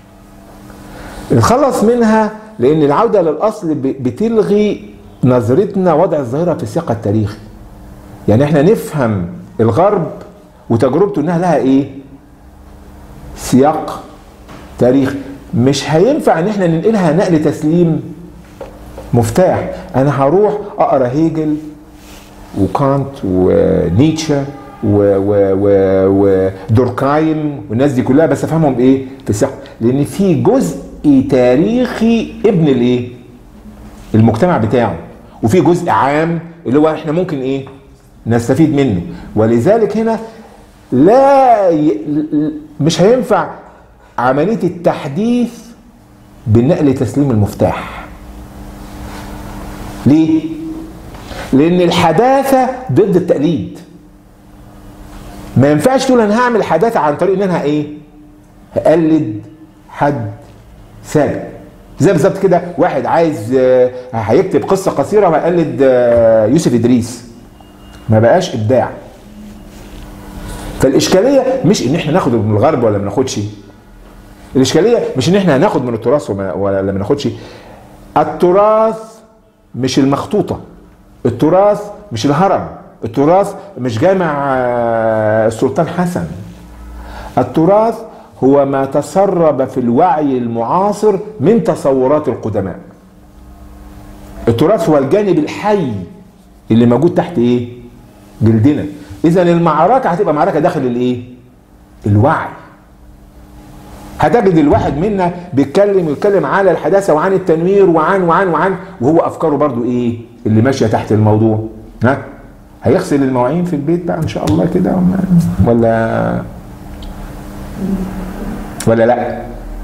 نتخلص منها لان العوده للاصل بتلغي نظرتنا وضع الظاهره في السياق التاريخي. يعني احنا نفهم الغرب وتجربته انها لها ايه؟ سياق تاريخي. مش هينفع ان احنا ننقلها نقل تسليم مفتاح. انا هروح اقرا هيجل وكانت ونيتشه ودوركايم والناس دي كلها، بس افهمهم بايه؟ في السياق، لان في جزء تاريخي ابن الايه؟ المجتمع بتاعه، وفي جزء عام اللي هو احنا ممكن ايه؟ نستفيد منه. ولذلك هنا لا ي... مش هينفع عمليه التحديث بالنقل تسليم المفتاح. ليه؟ لان الحداثه ضد التقليد. ما ينفعش تقول انا هعمل حداثه عن طريق ان انا ايه؟ هقلد حد سابق. زي بالظبط كده واحد عايز هيكتب قصه قصيره وهيقلد يوسف ادريس، ما بقاش ابداع. فالاشكاليه مش ان احنا ناخد من الغرب ولا ما ناخدش، الاشكاليه مش ان احنا هناخد من التراث ولا ما ناخدش. التراث مش المخطوطه، التراث مش الهرم، التراث مش جامع السلطان حسن. التراث هو ما تسرب في الوعي المعاصر من تصورات القدماء. التراث هو الجانب الحي اللي موجود تحت ايه؟ جلدنا. اذا المعركه هتبقى معركه داخل الايه؟ الوعي. هتجد الواحد منا بيتكلم ويتكلم على الحداثه وعن التنوير وعن وعن وعن وهو افكاره برضو ايه اللي ماشيه تحت الموضوع. ها هيغسل المواعين في البيت بقى ان شاء الله كده ولا ولا لا؟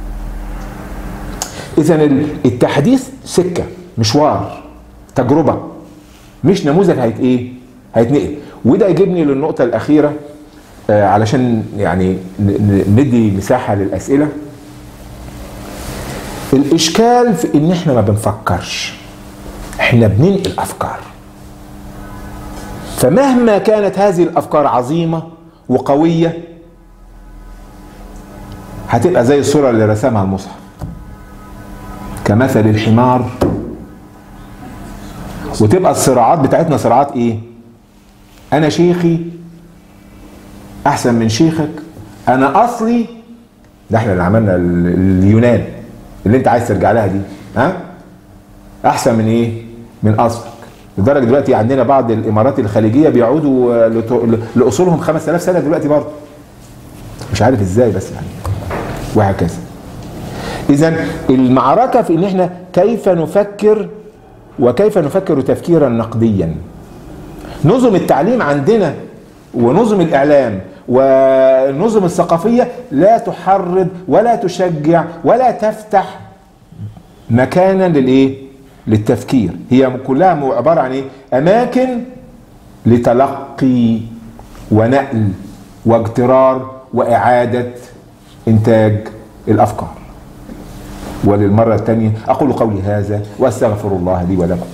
اذا التحديث سكه، مشوار، تجربه، مش نموذج هيت ايه هيتنقل. وده يجيبني للنقطه الاخيره آه علشان يعني ندي مساحه للاسئله. الاشكال في ان احنا ما بنفكرش، احنا بننقل افكار. فمهما كانت هذه الافكار عظيمه وقويه هتبقى زي الصوره اللي رسمها المصحف، كمثل الحمار. وتبقى الصراعات بتاعتنا صراعات ايه؟ انا شيخي احسن من شيخك، انا اصلي. ده احنا اللي عملنا اليونان اللي انت عايز ترجع لها دي، ها؟ احسن من ايه؟ من اصلك. لدرجه دلوقتي عندنا بعض الامارات الخليجيه بيعودوا لاصولهم خمسة آلاف سنه دلوقتي برضه. مش عارف ازاي بس يعني. وهكذا. اذا المعركه في ان احنا كيف نفكر وكيف نفكر تفكيرا نقديا. نظم التعليم عندنا ونظم الاعلام والنظم الثقافيه لا تحرض ولا تشجع ولا تفتح مكانا للايه؟ للتفكير. هي كلها عباره عن ايه؟ اماكن لتلقي ونقل واجترار واعاده انتاج الافكار. وللمره الثانيه اقول قولي هذا واستغفر الله لي ولكم.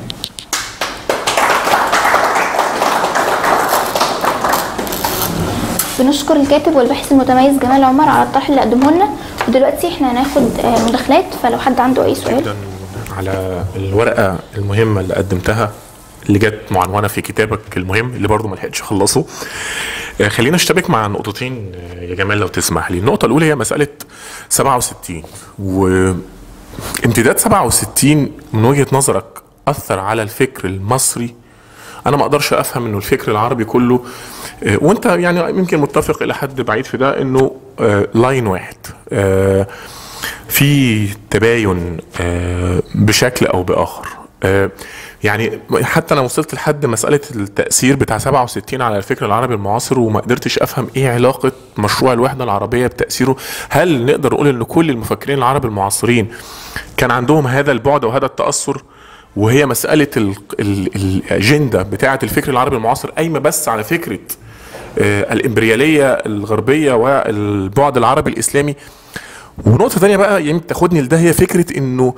بنشكر الكاتب والباحث المتميز جمال عمر على الطرح اللي قدمه لنا. ودلوقتي احنا هناخد مداخلات، فلو حد عنده اي سؤال. جدا على الورقه المهمه اللي قدمتها اللي جت معنونه في كتابك المهم اللي برضو ما لحقتش اخلصه. خلينا اشتبك مع نقطتين يا جمال لو تسمح لي. النقطه الاولى هي مساله سبعة وستين، وامتداد سبعة وستين من وجهه نظرك اثر على الفكر المصري. انا ما اقدرش افهم انه الفكر العربي كله، وانت يعني يمكن متفق الى حد بعيد في ده، انه لاين واحد في تباين بشكل او باخر. يعني حتى انا وصلت لحد مساله التاثير بتاع سبعة وستين على الفكر العربي المعاصر، وما قدرتش افهم ايه علاقه مشروع الوحده العربيه بتاثيره. هل نقدر نقول ان كل المفكرين العرب المعاصرين كان عندهم هذا البعد وهذا التاثر، وهي مساله الاجنده بتاعه الفكر العربي المعاصر قايمه بس على فكره الامبرياليه الغربيه والبعد العربي الاسلامي؟ ونقطه ثانيه بقى يعني تاخدني لده، هي فكره انه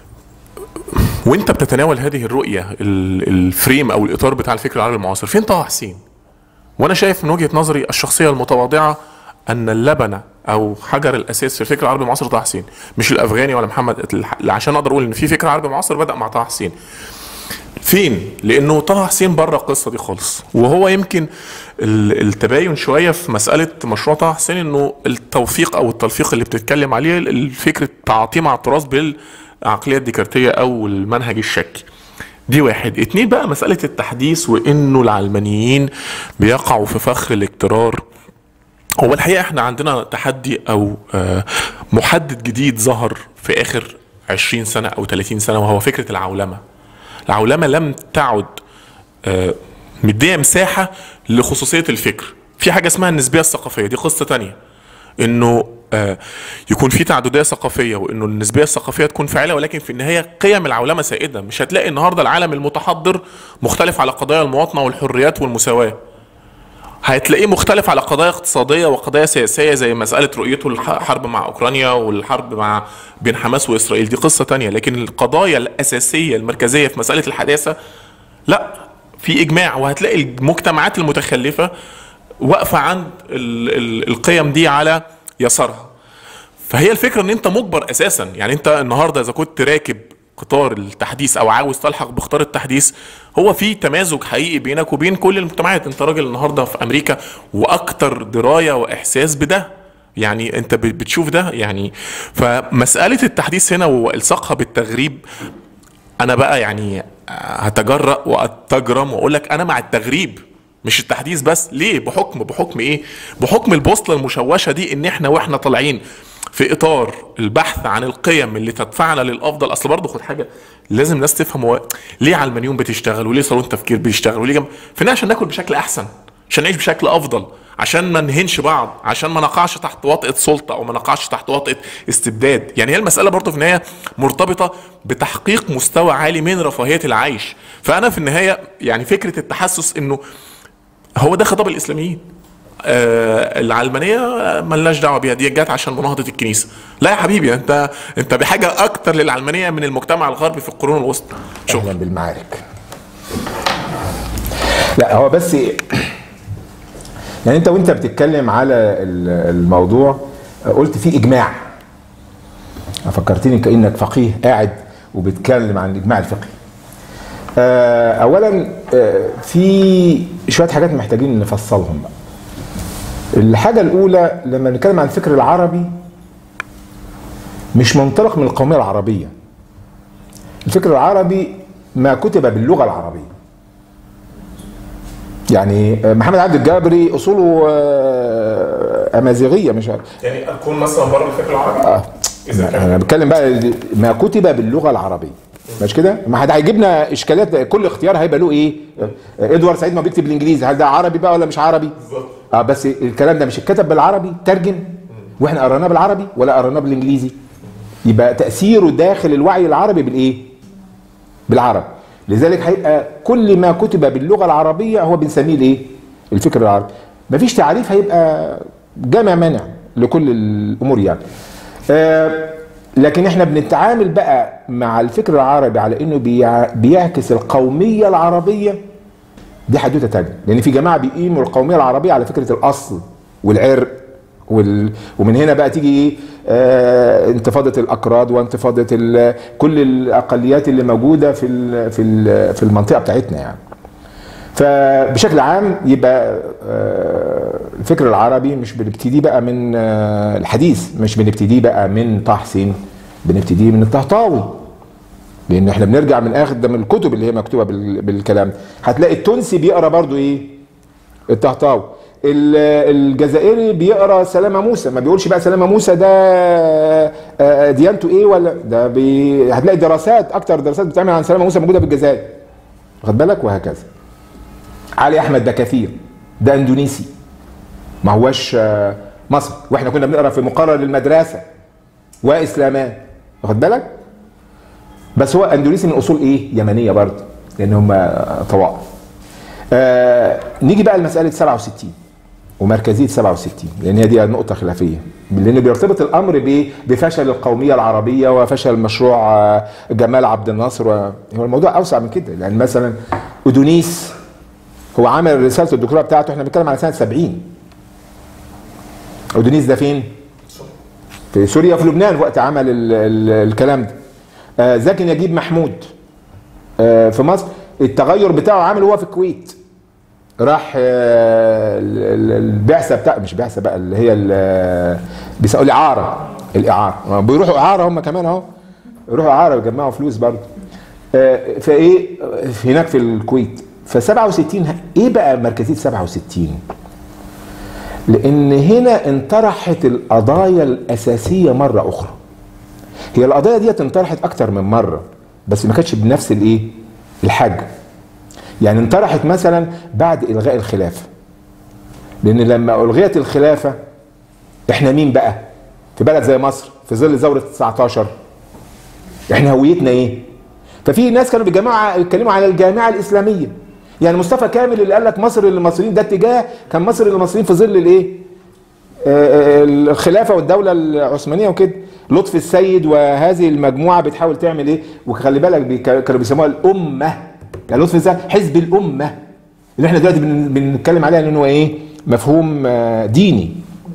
وانت بتتناول هذه الرؤيه الفريم او الاطار بتاع الفكر العربي المعاصر، فين طه حسين؟ وانا شايف من وجهه نظري الشخصيه المتواضعه ان اللبنه او حجر الاساس في الفكر العربي المعاصر طه حسين، مش الافغاني ولا محمد، عشان اقدر اقول ان في فكر عربي معاصر بدا مع طه حسين. فين؟ لانه طه حسين بره القصه دي خالص، وهو يمكن التباين شويه في مساله مشروع طه حسين انه التوفيق او التلفيق اللي بتتكلم عليه الفكره تعاطيه مع التراث بالعقليه الديكارتيه او المنهج الشكي. دي واحد. اتنين بقى مساله التحديث وانه العلمانيين بيقعوا في فخ الاجترار. هو الحقيقه احنا عندنا تحدي او محدد جديد ظهر في اخر عشرين سنه او ثلاثين سنه، وهو فكره العولمه. العولمه لم تعد مديه مساحه لخصوصيه الفكر. في حاجه اسمها النسبيه الثقافيه، دي قصه تانية، انه يكون في تعدديه ثقافيه وانه النسبيه الثقافيه تكون فاعله، ولكن في النهايه قيم العولمه سائده. مش هتلاقي النهارده العالم المتحضر مختلف على قضايا المواطنه والحريات والمساواه، هتلاقيه مختلف على قضايا اقتصاديه وقضايا سياسيه زي مساله رؤيته الحرب مع اوكرانيا والحرب مع بين حماس واسرائيل، دي قصه تانية. لكن القضايا الاساسيه المركزيه في مساله الحداثه لا، في اجماع، وهتلاقي المجتمعات المتخلفه واقفه عند ال ال القيم دي على يسارها. فهي الفكره ان انت مجبر اساسا، يعني انت النهارده اذا كنت راكب قطار التحديث او عاوز تلحق بقطار التحديث، هو في تمازج حقيقي بينك وبين كل المجتمعات. انت راجل النهارده في امريكا واكتر درايه واحساس بده، يعني انت بتشوف ده يعني. فمساله التحديث هنا والصاقها بالتغريب، انا بقى يعني هتجرأ واتجرم واقول لك انا مع التغريب مش التحديث بس. ليه؟ بحكم بحكم ايه؟ بحكم البوصله المشوشه دي، ان احنا واحنا طالعين في اطار البحث عن القيم اللي تدفعنا للافضل. اصل برضه خد حاجه لازم الناس تفهم هو ليه علمانيون بتشتغل وليه صالون تفكير بيشتغل وليه جم... فينا عشان ناكل بشكل احسن، عشان نعيش بشكل افضل، عشان ما نهنش بعض، عشان ما نقعش تحت وطئه سلطه او ما نقعش تحت وطئه استبداد. يعني هي المساله برضه في النهايه مرتبطه بتحقيق مستوى عالي من رفاهيه العيش. فانا في النهايه يعني فكره التحسس انه هو ده خطاب الاسلاميين. آه العلمانيه ملناش دعوه بيها، دي جت عشان مناهضه الكنيسه. لا يا حبيبي، انت انت بحاجه اكتر للعلمانيه من المجتمع الغربي في القرون الوسطى. شكرا بالمعارك. لا هو بس يعني انت وانت بتتكلم على الموضوع قلت في اجماع، فكرتني كانك فقيه قاعد وبتتكلم عن الاجماع الفقهي. اولا في شويه حاجات محتاجين نفصلهم بقى. الحاجه الاولى لما نتكلم عن الفكر العربي مش منطلق من القوميه العربيه. الفكر العربي ما كتب باللغه العربيه. يعني محمد عبد الجابري اصوله امازيغيه، مش عارف يعني اكون مثلا بره الفكر العربي. اه انا بتكلم بقى ما كتب باللغه العربيه، مش كده؟ ما حد هيجيبنا اشكالات، كل اختيار هيبقى له ايه؟ ادوارد سعيد ما بيكتب بالانجليزي، هل ده عربي بقى ولا مش عربي؟ بالظبط. اه بس الكلام ده مش اتكتب بالعربي ترجم واحنا قريناه بالعربي ولا قريناه بالانجليزي، يبقى تاثيره داخل الوعي العربي بالايه؟ بالعربي. لذلك هيبقى كل ما كتب باللغه العربيه هو بنسميه الايه؟ الفكر العربي. مفيش تعريف هيبقى جامع مانع لكل الامور يعني. آه لكن احنا بنتعامل بقى مع الفكر العربي على انه بيعكس القوميه العربيه، دي حدوته تانية. لان في جماعه بيقيموا القوميه العربيه على فكره الاصل والعرق وال... ومن هنا بقى تيجي ايه؟ آه انتفاضه الاكراد وانتفاضه ال... كل الاقليات اللي موجوده في ال... في ال... في المنطقه بتاعتنا يعني. فبشكل عام يبقى آه الفكر العربي مش بنبتدي بقى من آه الحديث، مش بنبتدي بقى من طه حسين، بنبتدي من الطهطاوي. لان احنا بنرجع من اخر ده من الكتب اللي هي مكتوبه بال... بالكلام. هتلاقي التونسي بيقرا برضو ايه؟ الطهطاوي. الجزائري بيقرا سلامه موسى، ما بيقولش بقى سلامه موسى ده ديانته ايه ولا ده بي... هتلاقي دراسات، اكتر دراسات بتعمل عن سلامه موسى موجوده بالجزائر، واخد بالك؟ وهكذا. علي احمد ده كثير، ده اندونيسي ما هوش مصري، واحنا كنا بنقرا في مقرر المدرسه واسلامان، واخد بالك؟ بس هو اندونيسي من اصول ايه؟ يمنيه برضه، لان هم طوائف. آه نيجي بقى لمساله سبعة وستين ومركزيه سبعة وستين، لان هي دي نقطه خلافيه، لان بيرتبط الامر بفشل القوميه العربيه وفشل مشروع جمال عبد الناصر، هو الموضوع اوسع من كده. لان مثلا اودونيس هو عمل رساله الدكتوراه بتاعته، احنا بنتكلم على سنه سبعين. اودونيس ده فين؟ في سوريا وفي لبنان وقت عمل ال ال الكلام ده. آه زكي نجيب محمود آه في مصر التغير بتاعه عامل هو في الكويت، راح البعثه بتاع مش بعثه بقى اللي هي بيسموها الاعاره، الاعاره بيروحوا اعاره هم كمان اهو، يروحوا اعاره ويجمعوا فلوس برضه. فايه هناك في الكويت. ف سبعة وستين ايه بقى مركزيه سبعة وستين؟ لان هنا انطرحت القضايا الاساسيه مره اخرى. هي القضايا دي انطرحت اكتر من مره بس ما كانتش بنفس الايه؟ الحجم. يعني انطرحت مثلا بعد الغاء الخلافه، لان لما الغيت الخلافه احنا مين بقى في بلد زي مصر في ظل ثوره تسعتاشر؟ احنا هويتنا ايه؟ ففي ناس كانوا بيجمعوا يتكلموا على الجامعه الاسلاميه. يعني مصطفى كامل اللي قال لك مصر للمصريين، ده اتجاه كان مصر للمصريين في ظل الايه؟ الخلافه والدوله العثمانيه وكده. لطفي السيد وهذه المجموعه بتحاول تعمل ايه؟ وخلي بالك كانوا بيسموها الامه، يعني لطفي السيد حزب الامه اللي احنا دلوقتي بنتكلم عليها لانه ايه؟ مفهوم ديني.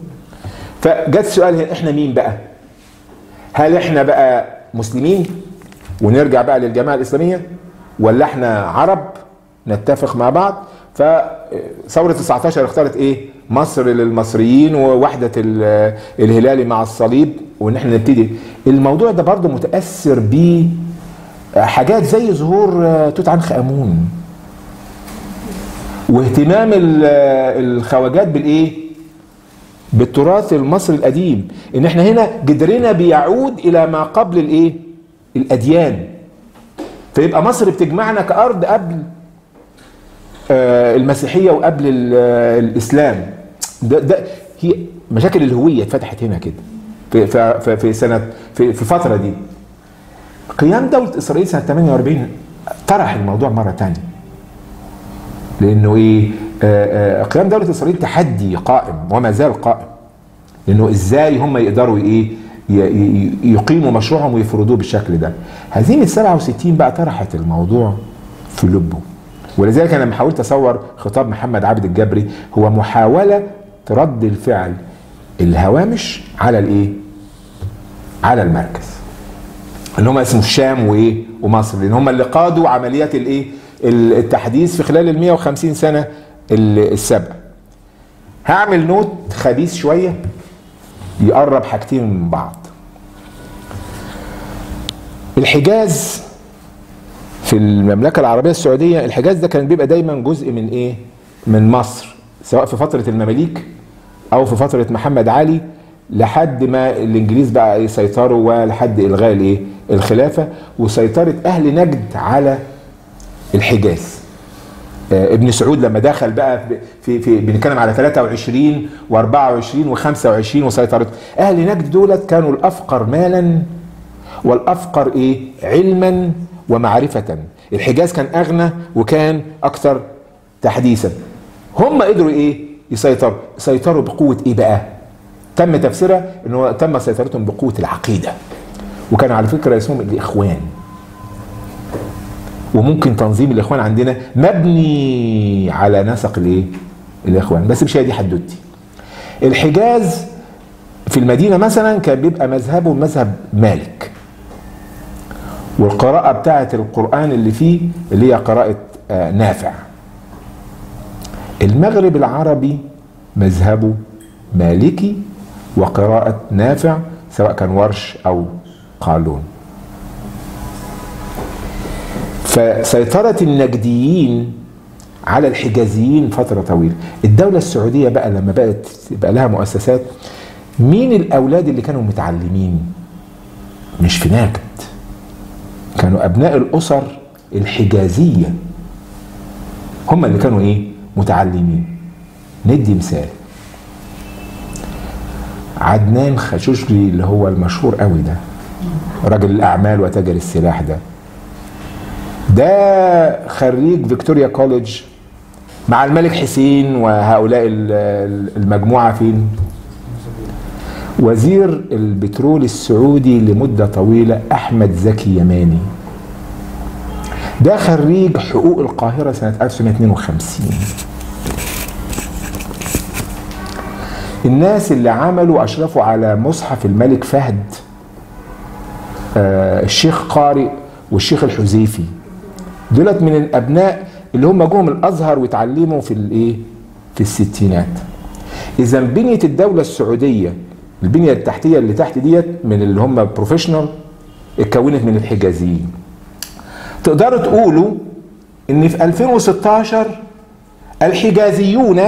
فجت السؤال هنا احنا مين بقى؟ هل احنا بقى مسلمين ونرجع بقى للجماعه الاسلاميه، ولا احنا عرب نتفق مع بعض؟ فثوره تسعتاشر اختارت ايه؟ مصر للمصريين ووحده الهلالي مع الصليب، وان احنا نبتدي. الموضوع ده برضه متاثر ب حاجات زي ظهور توت عنخ امون واهتمام الخواجات بالايه؟ بالتراث المصري القديم، ان احنا هنا جدرنا بيعود الى ما قبل الايه؟ الاديان. فيبقى مصر بتجمعنا كارض قبل آه المسيحيه وقبل الاسلام. ده, ده هي مشاكل الهويه اتفتحت هنا كده في في في سنه في في الفتره دي. قيام دوله اسرائيل سنه ثمانية وأربعين طرح الموضوع مره ثانيه، لانه ايه؟ آه آه قيام دوله اسرائيل تحدي قائم وما زال قائم، لانه ازاي هم يقدروا ايه يقيموا مشروعهم ويفرضوه بالشكل ده. هزيمه سبعة وستين بقى طرحت الموضوع في لبه، ولذلك انا لما حاولت اصور خطاب محمد عبد الجبري هو محاوله رد الفعل الهوامش على الايه؟ على المركز اللي هم اسمه الشام وايه؟ ومصر، لان هم اللي قادوا عمليات الايه؟ التحديث في خلال ال مئة وخمسين سنه السابقه. هعمل نوت خبيث شويه يقرب حاجتين من بعض. الحجاز في المملكه العربيه السعوديه، الحجاز ده كان بيبقى دايما جزء من ايه؟ من مصر، سواء في فتره المماليك او في فتره محمد علي لحد ما الانجليز بقى يسيطروا ولحد الغاء الايه؟ الخلافه وسيطره اهل نجد على الحجاز. آه ابن سعود لما دخل بقى في في بنتكلم على ثلاثة وعشرين وأربعة وعشرين وخمسة وعشرين وسيطرة اهل نجد دولت كانوا الافقر مالا والافقر ايه؟ علما ومعرفه. الحجاز كان اغنى وكان اكثر تحديثا. هم قدروا ايه؟ يسيطروا سيطروا بقوه ايه بقى؟ تم تفسيرها انه تم سيطرتهم بقوه العقيده، وكان على فكره اسمهم الاخوان. وممكن تنظيم الاخوان عندنا مبني على نسق الايه؟ الاخوان، بس مش هي دي حدوتي. الحجاز في المدينه مثلا كان بيبقى مذهبه مذهب مالك، والقراءه بتاعه القران اللي فيه اللي هي قراءه آه نافع. المغرب العربي مذهبه مالكي وقراءه نافع، سواء كان ورش او قالون. فسيطرة النجديين على الحجازيين فترة طويلة. الدولة السعودية بقى لما بقت بقى لها مؤسسات، مين الأولاد اللي كانوا متعلمين؟ مش في نجد، كانوا أبناء الأسر الحجازية هم اللي كانوا إيه؟ متعلمين. ندي مثال، عدنان خاشقجي اللي هو المشهور قوي ده، رجل الأعمال وتاجر السلاح ده، ده خريج فيكتوريا كوليدج مع الملك حسين وهؤلاء المجموعة. فين؟ وزير البترول السعودي لمدة طويلة أحمد زكي يماني، ده خريج حقوق القاهرة سنة ألف وتسعمائة واثنين وخمسين. الناس اللي عملوا أشرفوا على مصحف الملك فهد آه الشيخ قارئ والشيخ الحذيفي، دولت من الابناء اللي هم جوهم الازهر ويتعلموا في الايه؟ في الستينات. اذا بنيه الدوله السعوديه، البنيه التحتيه اللي تحت ديت من اللي هم بروفيشنال، اتكونت من الحجازيين. تقدروا تقولوا ان في ألفين وستاشر الحجازيون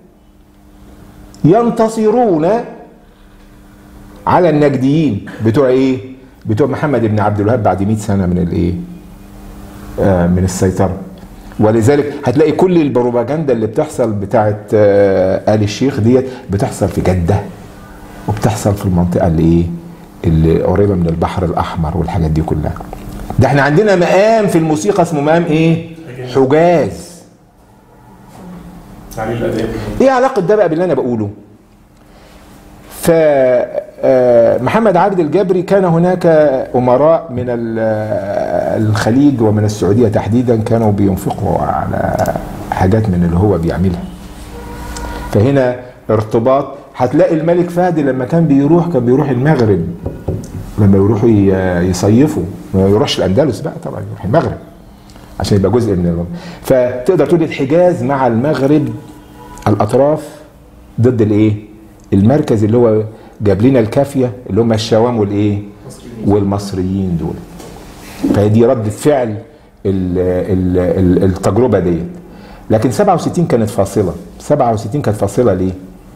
ينتصرون على النجديين بتوع ايه؟ بتوع محمد بن عبد الوهاب بعد مئة سنه من الايه؟ آه من السيطره. ولذلك هتلاقي كل البروباجندا اللي بتحصل بتاعت آه آل الشيخ ديت بتحصل في جده، وبتحصل في المنطقه اللي ايه؟ اللي قريبه من البحر الاحمر والحاجات دي كلها. ده احنا عندنا مقام في الموسيقى اسمه مقام ايه؟ حجاز. ايه علاقه ده بقى باللي انا بقوله؟ ف محمد عبد الجبري كان هناك امراء من الخليج ومن السعوديه تحديدا كانوا بينفقوا على حاجات من اللي هو بيعملها. فهنا ارتباط. هتلاقي الملك فهد لما كان بيروح كان بيروح المغرب، لما يروحوا يصيفوا ما يروحش الاندلس بقى طبعا، يروح المغرب عشان يبقى جزء من المغرب. فتقدر تقول الحجاز مع المغرب الاطراف ضد الايه؟ المركز اللي هو جاب لنا الكافيه اللي هم الشوام والايه؟ والمصريين دول. فدي ردة فعل ال ال ال التجربه ديت. لكن سبعة وستين كانت فاصله. سبعة وستين كانت فاصله ليه؟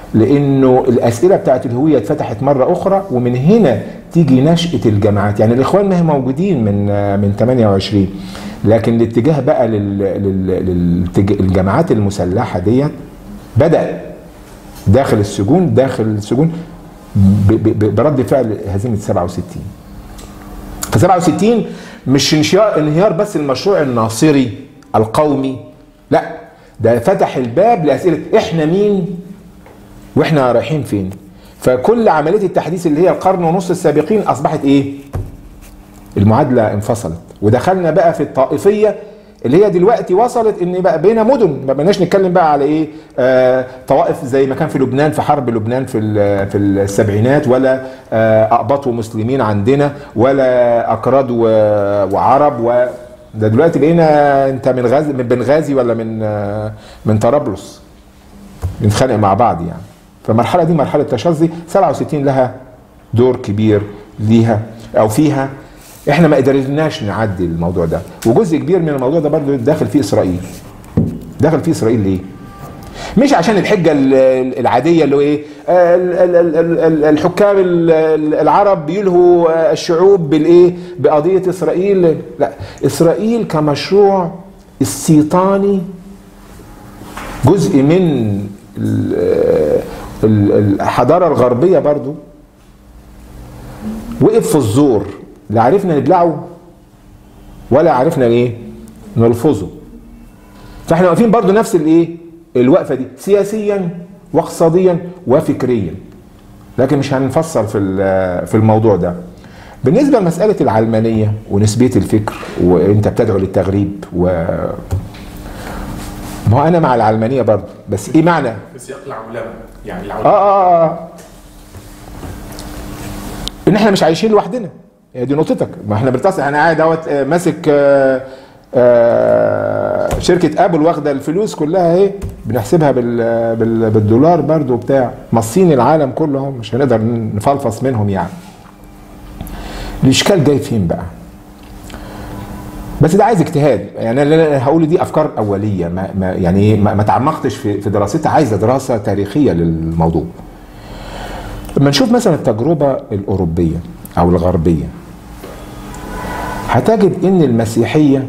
لانه الاسئله بتاعت الهويه اتفتحت مره اخرى، ومن هنا تيجي نشاه الجامعات. يعني الاخوان ما هم موجودين من من ثمانية وعشرين، لكن الاتجاه بقى للجامعات المسلحه ديت بدا داخل السجون داخل السجون برد فعل هزيمه سبعة وستين. ف سبعة وستين مش انهيار انهيار بس المشروع الناصري القومي، لا ده فتح الباب لاسئله احنا مين واحنا رايحين فين. فكل عمليه التحديث اللي هي القرن ونص السابقين اصبحت ايه؟ المعادله انفصلت، ودخلنا بقى في الطائفيه اللي هي دلوقتي وصلت ان بقى بينا مدن، ما بقناش نتكلم بقى على ايه آه طوائف زي ما كان في لبنان في حرب لبنان في في السبعينات، ولا آه اقباط ومسلمين عندنا، ولا اكراد وعرب، و ده دلوقتي بقينا انت من غازي من بنغازي ولا من آه من طرابلس بنتخانق مع بعض يعني. فالمرحله دي مرحله تشظي. سبعة وستين لها دور كبير ليها او فيها، احنا ما قدرناش نعدي الموضوع ده، وجزء كبير من الموضوع ده برضه داخل فيه اسرائيل. داخل فيه اسرائيل ليه؟ مش عشان الحجه العاديه اللي هو ايه الحكام العرب بيلهوا الشعوب بالايه بقضيه اسرائيل، لا، اسرائيل كمشروع استيطاني جزء من الحضاره الغربيه برضه وقف في الزور، لا عرفنا نبلعه ولا عرفنا ايه نلفظه. فاحنا واقفين برضو نفس الايه الوقفه دي سياسيا واقتصاديا وفكريا، لكن مش هنفصل في في الموضوع ده. بالنسبه لمساله العلمانيه ونسبيه الفكر وانت بتدعو للتغريب، و ما هو انا مع العلمانيه برضو، بس ايه معنى في سياق العولمه يعني العولمه اه اه اه ان احنا مش عايشين لوحدنا. دي نقطتك، ما احنا بنتصل، انا قاعد اهوت ماسك آآ آآ شركه ابل واخده الفلوس كلها اهي، بنحسبها بال بال بالدولار برضو بتاع، مصين العالم كله، مش هنقدر نفلفص منهم يعني. الاشكال جاي فين بقى؟ بس ده عايز اجتهاد، يعني اللي انا هقوله دي افكار اوليه، ما ما يعني ما, ما تعمقتش في في دراستها، عايزه دراسه تاريخيه للموضوع. لما نشوف مثلا التجربه الاوروبيه او الغربيه، هتجد ان المسيحيه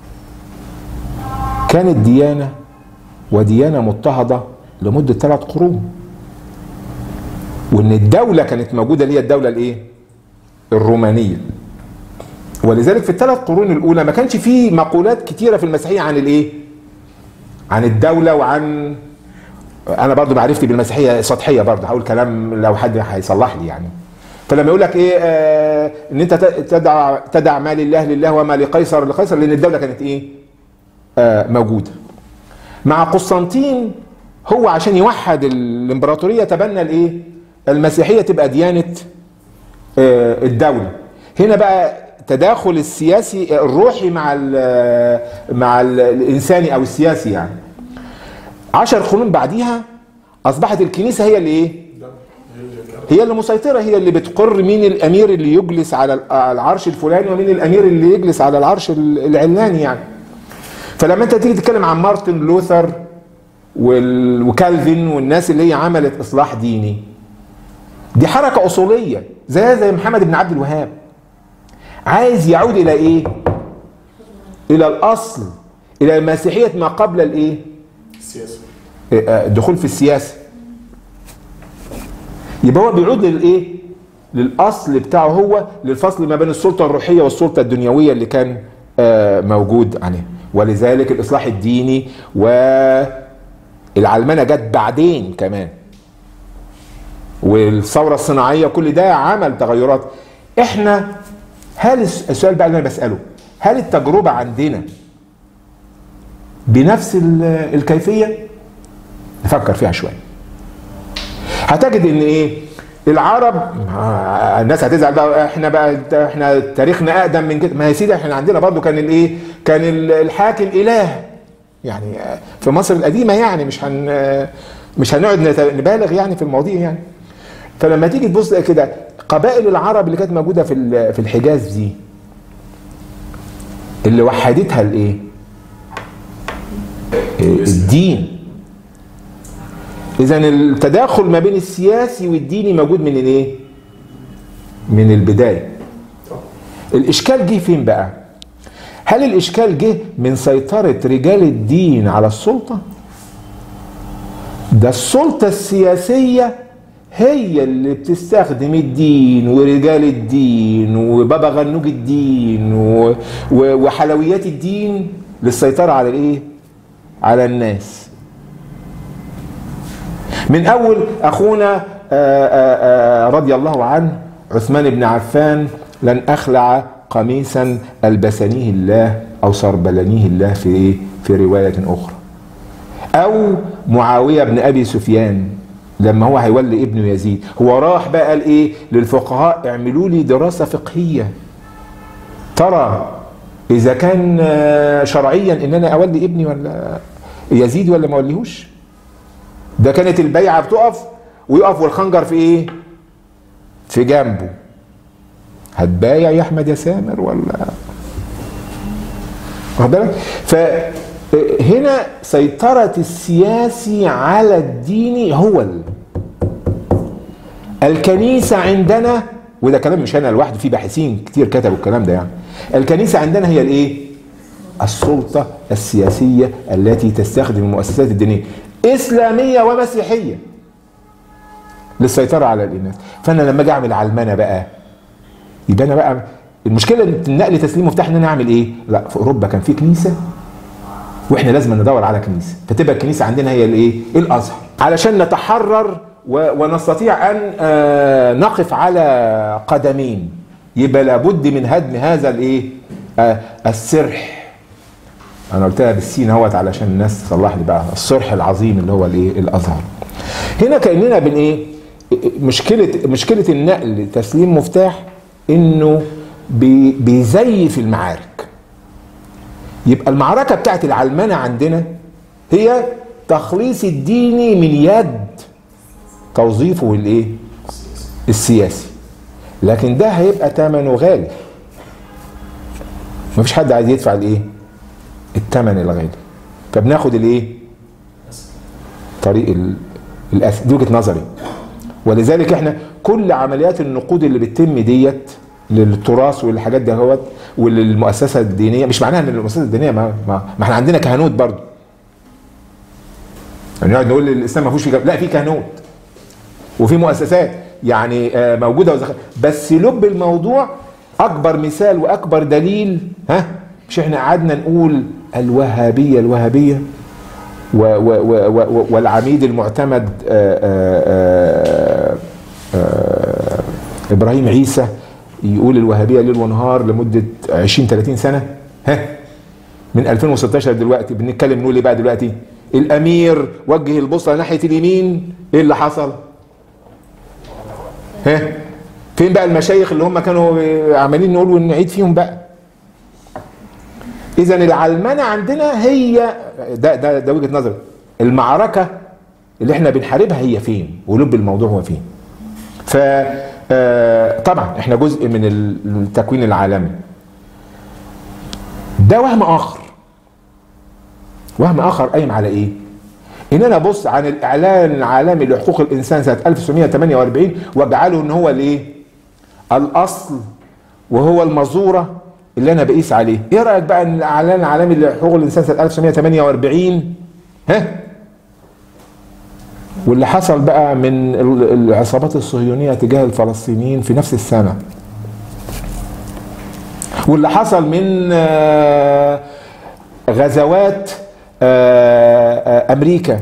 كانت ديانه وديانه مضطهده لمده ثلاث قرون، وان الدوله كانت موجوده اللي هي الدوله الايه؟ الرومانيه. ولذلك في الثلاث قرون الاولى ما كانش فيه مقولات كتيره في المسيحيه عن الايه؟ عن الدوله، وعن انا برضو معرفتي بالمسيحيه سطحيه، برضو هقول كلام لو حد هيصلح لي يعني. فلما يقول لك ايه آه ان انت تدع تدع ما لله لله وما لقيصر لقيصر، لان الدوله كانت ايه؟ آه موجوده. مع قسطنطين هو عشان يوحد الامبراطوريه تبنى الايه؟ المسيحيه تبقى ديانه آه الدوله. هنا بقى تداخل السياسي الروحي مع ال مع ال الانساني او السياسي يعني. عشر قرون بعديها اصبحت الكنيسه هي اللي ايه؟ هي اللي مسيطره، هي اللي بتقر مين الامير اللي يجلس على العرش الفلاني ومين الامير اللي يجلس على العرش العلاني يعني. فلما انت تيجي تتكلم عن مارتن لوثر وكالفين والناس اللي هي عملت اصلاح ديني، دي حركه اصوليه زي زي محمد بن عبد الوهاب، عايز يعود الى ايه؟ الى الاصل، الى مسيحيه ما قبل الايه؟ السياسه، الدخول في السياسه. يبقى هو بيعود للايه؟ للاصل بتاعه هو، للفصل ما بين السلطه الروحيه والسلطه الدنيويه اللي كان آه موجود عليه. ولذلك الاصلاح الديني والعلمنه جت بعدين كمان، والثوره الصناعيه، كل ده عمل تغيرات. احنا هل السؤال بقى اللي انا بساله، هل التجربه عندنا بنفس الكيفيه؟ نفكر فيها شويه. هتجد ان ايه؟ العرب، الناس هتزعل بقى، احنا بقى احنا تاريخنا اقدم من كده. ما يا سيدي احنا عندنا برضو كان الايه؟ كان الحاكم اله يعني في مصر القديمه يعني، مش هن مش هنقعد نبالغ يعني في المواضيع يعني. فلما تيجي تبص كده قبائل العرب اللي كانت موجوده في في الحجاز دي، اللي وحدتها الايه؟ الدين. اذا التداخل ما بين السياسي والديني موجود من الايه؟ من البدايه. الاشكال جه فين بقى؟ هل الاشكال جه من سيطره رجال الدين على السلطه؟ ده السلطه السياسيه هي اللي بتستخدم الدين ورجال الدين وبابا غنوج الدين و... و... وحلويات الدين للسيطرة على الايه؟ على الناس. من اول اخونا آآ آآ رضي الله عنه عثمان بن عفان: لن اخلع قميصا البسنيه الله او سربلنيه الله في ايه؟ في رواية اخرى. او معاوية بن ابي سفيان لما هو هيولي ابنه يزيد، هو راح بقى قال ايه للفقهاء؟ اعملوا لي دراسة فقهية ترى اذا كان شرعيا ان انا اولي ابني ولا يزيد ولا ما اوليهوش. ده كانت البيعة بتقف ويقف والخنجر في ايه؟ في جنبه. هتبايع يا احمد يا سامر ولا؟ واخد بالك؟ فهنا سيطرة السياسي على الديني هو ال... الكنيسة عندنا، وده كلام مش انا لوحدي، في باحثين كتير كتبوا الكلام ده يعني. الكنيسة عندنا هي الايه؟ السلطة السياسية التي تستخدم المؤسسات الدينية إسلامية ومسيحية للسيطرة على الناس. فأنا لما أجي أعمل علمنة بقى، يبقى أنا بقى المشكلة النقل تسليم مفتاح إن أنا أعمل إيه؟ لا، في أوروبا كان في كنيسة وإحنا لازم ندور على كنيسة، فتبقى الكنيسة عندنا هي الإيه؟ الأزهر، علشان نتحرر ونستطيع أن نقف على قدمين. يبقى لابد من هدم هذا الإيه؟ السرح. انا قلتها بالسين اهوت علشان الناس تصلح لي بقى، الصرح العظيم اللي هو الايه؟ الازهر. هنا كاننا بن ايه؟ مشكله مشكله النقل تسليم مفتاح انه بي بيزيف المعارك. يبقى المعركه بتاعت العلمنه عندنا هي تخليص الديني من يد توظيفه الايه؟ السياسي. لكن ده هيبقى ثمنه غالي. مفيش حد عايز يدفع الايه؟ الثمن الغالي. فبناخد الايه؟ طريق الاسد. دي وجهه نظري. ولذلك احنا كل عمليات النقود اللي بتتم ديت للتراث والحاجات دي اهوت وللمؤسسه الدينيه، مش معناها ان المؤسسه الدينيه ما, ما, ما احنا عندنا كهنوت برضه. يعني نقعد نقول الاسلام ما فيهوش، لا، في كهنوت وفي مؤسسات يعني موجوده وزخ... بس لب الموضوع اكبر مثال واكبر دليل، ها؟ مش احنا قعدنا نقول الوهابيه الوهابيه و و و و والعميد المعتمد آآ آآ آآ ابراهيم عيسى يقول الوهابيه ليل ونهار لمده عشرين ثلاثين سنه. ها؟ من ألفين وستاشر دلوقتي بنتكلم نقول ايه بقى دلوقتي؟ الامير وجه البوصله ناحيه اليمين، ايه اللي حصل؟ ها؟ فين بقى المشايخ اللي هم كانوا عمالين نقول ونعيد فيهم بقى؟ اذا العلمنه عندنا هي ده ده ده وجهه نظري. المعركه اللي احنا بنحاربها هي فين؟ ولب الموضوع هو فين؟ ف طبعا احنا جزء من التكوين العالمي. ده وهم اخر. وهم اخر قايم على ايه؟ ان انا ابص عن الاعلان العالمي لحقوق الانسان سنه ألف وتسعمائة وثمانية وأربعين واجعله ان هو الايه؟ الاصل وهو المزوره اللي انا بقيس عليه. ايه رايك بقى ان الاعلان العالمي لحقوق الانسان سنه ألف وتسعمائة وثمانية وأربعين ها؟ واللي حصل بقى من العصابات الصهيونيه تجاه الفلسطينيين في نفس السنه، واللي حصل من غزوات امريكا،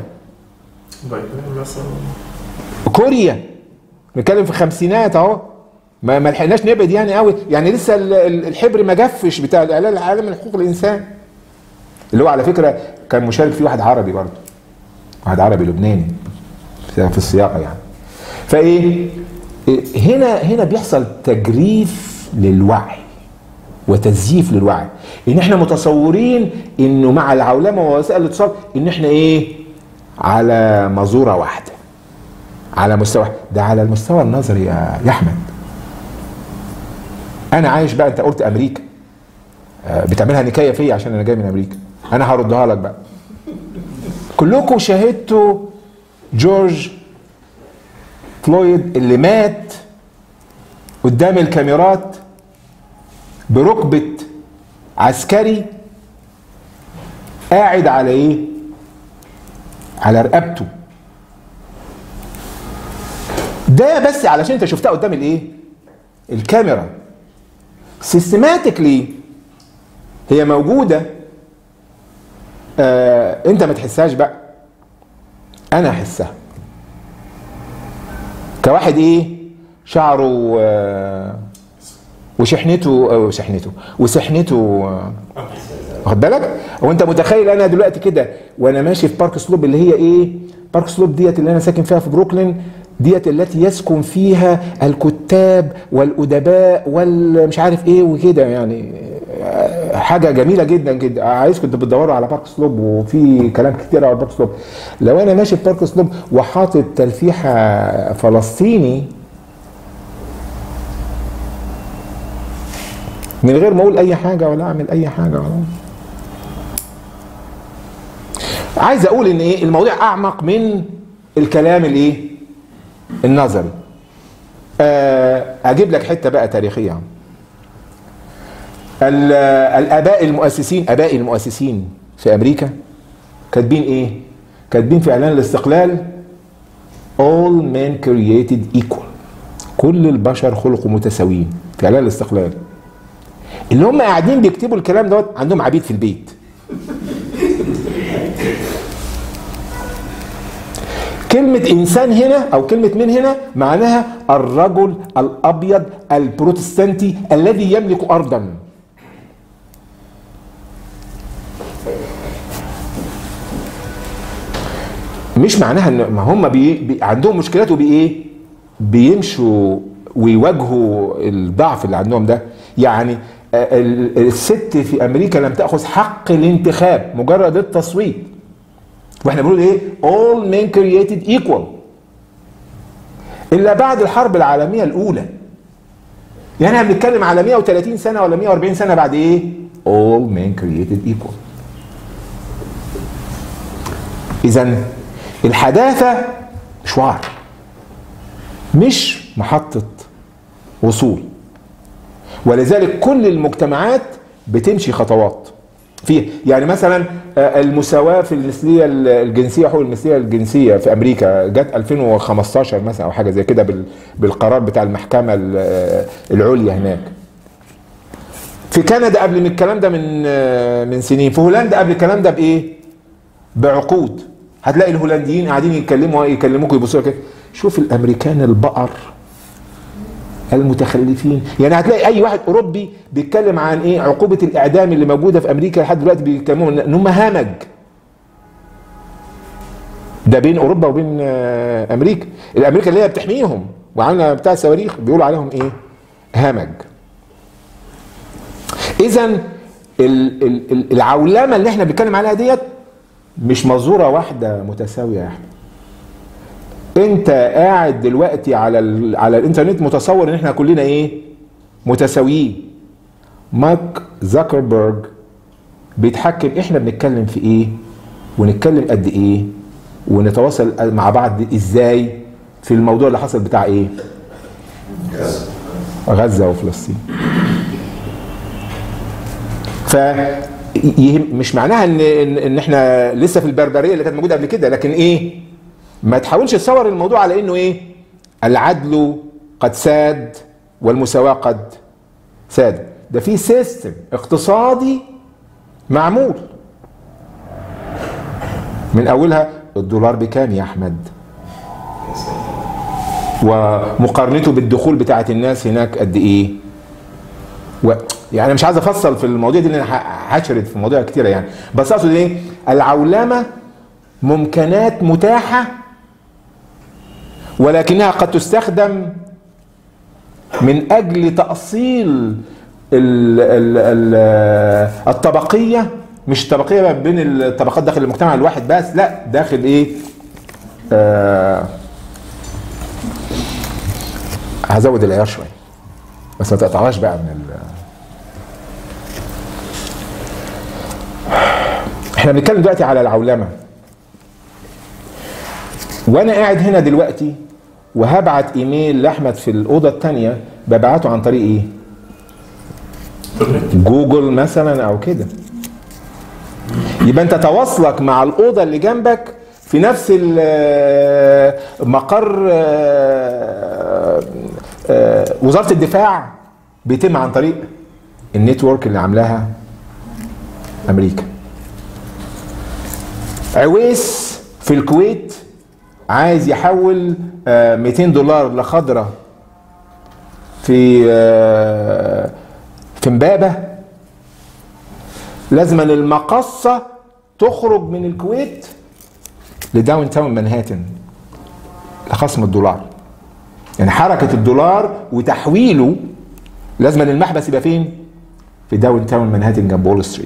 كوريا، نتكلم في خمسينات اهو، ما ما لحقناش نبعد يعني قوي، يعني لسه الحبر ما جفش بتاع الاعلان العالمي لحقوق الانسان، اللي هو على فكره كان مشارك فيه واحد عربي برضه، واحد عربي لبناني في السياقه يعني. فايه هنا هنا بيحصل تجريف للوعي وتزييف للوعي، ان احنا متصورين انه مع العولمه ووسائل الاتصال ان احنا ايه؟ على مزوره واحده، على مستوى، ده على المستوى النظري يا احمد. انا عايش بقى، انت قلت امريكا بتعملها نكايه فيا عشان انا جاي من امريكا، انا هردها لك بقى. كلكم شاهدتوا جورج فلويد اللي مات قدام الكاميرات بركبة عسكري قاعد على ايه؟ على رقبته. ده بس علشان انت شفتها قدام الايه؟ الكاميرا. سيستماتيكلي هي موجودة، آه انت ما تحسهاش بقى، انا احسها كواحد ايه؟ شعره آه وشحنته او شحنته وسحنته آه واخد بالك؟ هو انت متخيل انا دلوقتي كده وانا ماشي في بارك سلوب اللي هي ايه؟ بارك سلوب ديت اللي انا ساكن فيها في بروكلين، ديت التي يسكن فيها الكتاب والادباء والمش عارف ايه وكده، يعني حاجه جميله جدا جدا. عايزكم انتوا بتدوروا على بارك سلوب وفي كلام كتير على بارك سلوب. لو انا ماشي في بارك سلوب وحاطط تلفيحه فلسطيني من غير ما اقول اي حاجه ولا اعمل اي حاجه ولا، عايز اقول ان ايه؟ الموضوع اعمق من الكلام الايه؟ النظري. آه اجيب لك حته بقى تاريخيه. الاباء المؤسسين، اباء المؤسسين في امريكا كاتبين ايه؟ كاتبين في اعلان الاستقلال all men created equal، كل البشر خلقوا متساويين في اعلان الاستقلال. اللي هم قاعدين بيكتبوا الكلام دوت عندهم عبيد في البيت. كلمة إنسان هنا أو كلمة من هنا معناها الرجل الأبيض البروتستانتي الذي يملك أرضا. مش معناها إن ما هم بي بي عندهم مشكلات وبإيه؟ بيمشوا ويواجهوا الضعف اللي عندهم ده. يعني الست في أمريكا لم تأخذ حق الانتخاب، مجرد التصويت. واحنا بنقول ايه؟ all men created equal. الا بعد الحرب العالميه الاولى. يعني احنا بنتكلم على مئة وثلاثين سنه ولا مئة وأربعين سنه بعد ايه؟ all men created equal. اذا الحداثه مشوار، مش محطه وصول. ولذلك كل المجتمعات بتمشي خطوات فيه. يعني مثلا المساواة في المثلية الجنسية، حقوق المثلية الجنسية في أمريكا جت ألفين وخمستاشر مثلا أو حاجة زي كده بالقرار بتاع المحكمة العليا هناك. في كندا قبل من الكلام ده من من سنين، في هولندا قبل الكلام ده بإيه؟ بعقود. هتلاقي الهولنديين قاعدين يتكلموا يكلموك يبصوا كده. شوف الأمريكان البقر المتخلفين. يعني هتلاقي اي واحد اوروبي بيتكلم عن ايه؟ عقوبه الاعدام اللي موجوده في امريكا لحد دلوقتي بيتكلموا ان هم همج. ده بين اوروبا وبين امريكا. الامريكا اللي هي بتحميهم وعامله بتاع صواريخ بيقولوا عليهم ايه؟ همج. اذا العولمه اللي احنا بنتكلم عليها ديت مش مزوره واحده متساويه يا احمد. انت قاعد دلوقتي على ال على الانترنت متصور ان احنا كلنا ايه؟ متساويين. مارك زكربرج بيتحكم احنا بنتكلم في ايه ونتكلم قد ايه ونتواصل مع بعض ازاي في الموضوع اللي حصل بتاع ايه؟ غزة وفلسطين. ف مش معناها ان ان احنا لسه في البربريه اللي كانت موجوده قبل كده، لكن ايه؟ ما تحاولش تصور الموضوع على انه ايه؟ العدل قد ساد والمساواة قد ساد. ده في سيستم اقتصادي معمول من اولها. الدولار بكام يا احمد؟ ومقارنته بالدخول بتاعت الناس هناك قد ايه؟ و... يعني مش عايز افصل في المواضيع دي لان هشرد في مواضيع كتيره يعني، بس اقصد ايه؟ العولمه ممكنات متاحه ولكنها قد تستخدم من اجل تأصيل ال ال ال الطبقيه، مش طبقيه بين الطبقات داخل المجتمع الواحد بس، لا داخل ايه؟ آه هزود العيار شويه بس ما تقطعهاش بقى من ال احنا بنتكلم دلوقتي على العولمه. وانا قاعد هنا دلوقتي وهبعت ايميل لاحمد في الاوضه الثانيه، ببعته عن طريق ايه؟ جوجل مثلا او كده. يبقى انت تواصلك مع الاوضه اللي جنبك في نفس مقر وزاره الدفاع بيتم عن طريق النتورك اللي عاملاها امريكا. عويس في الكويت عايز يحول مئتين دولار لخضرة في في امبابة، لازم المقصة تخرج من الكويت لداون تاون منهاتن لخصم الدولار. يعني حركة الدولار وتحويله لازم المحبس يبقى فين؟ في داون تاون منهاتن جنب وول ستريت.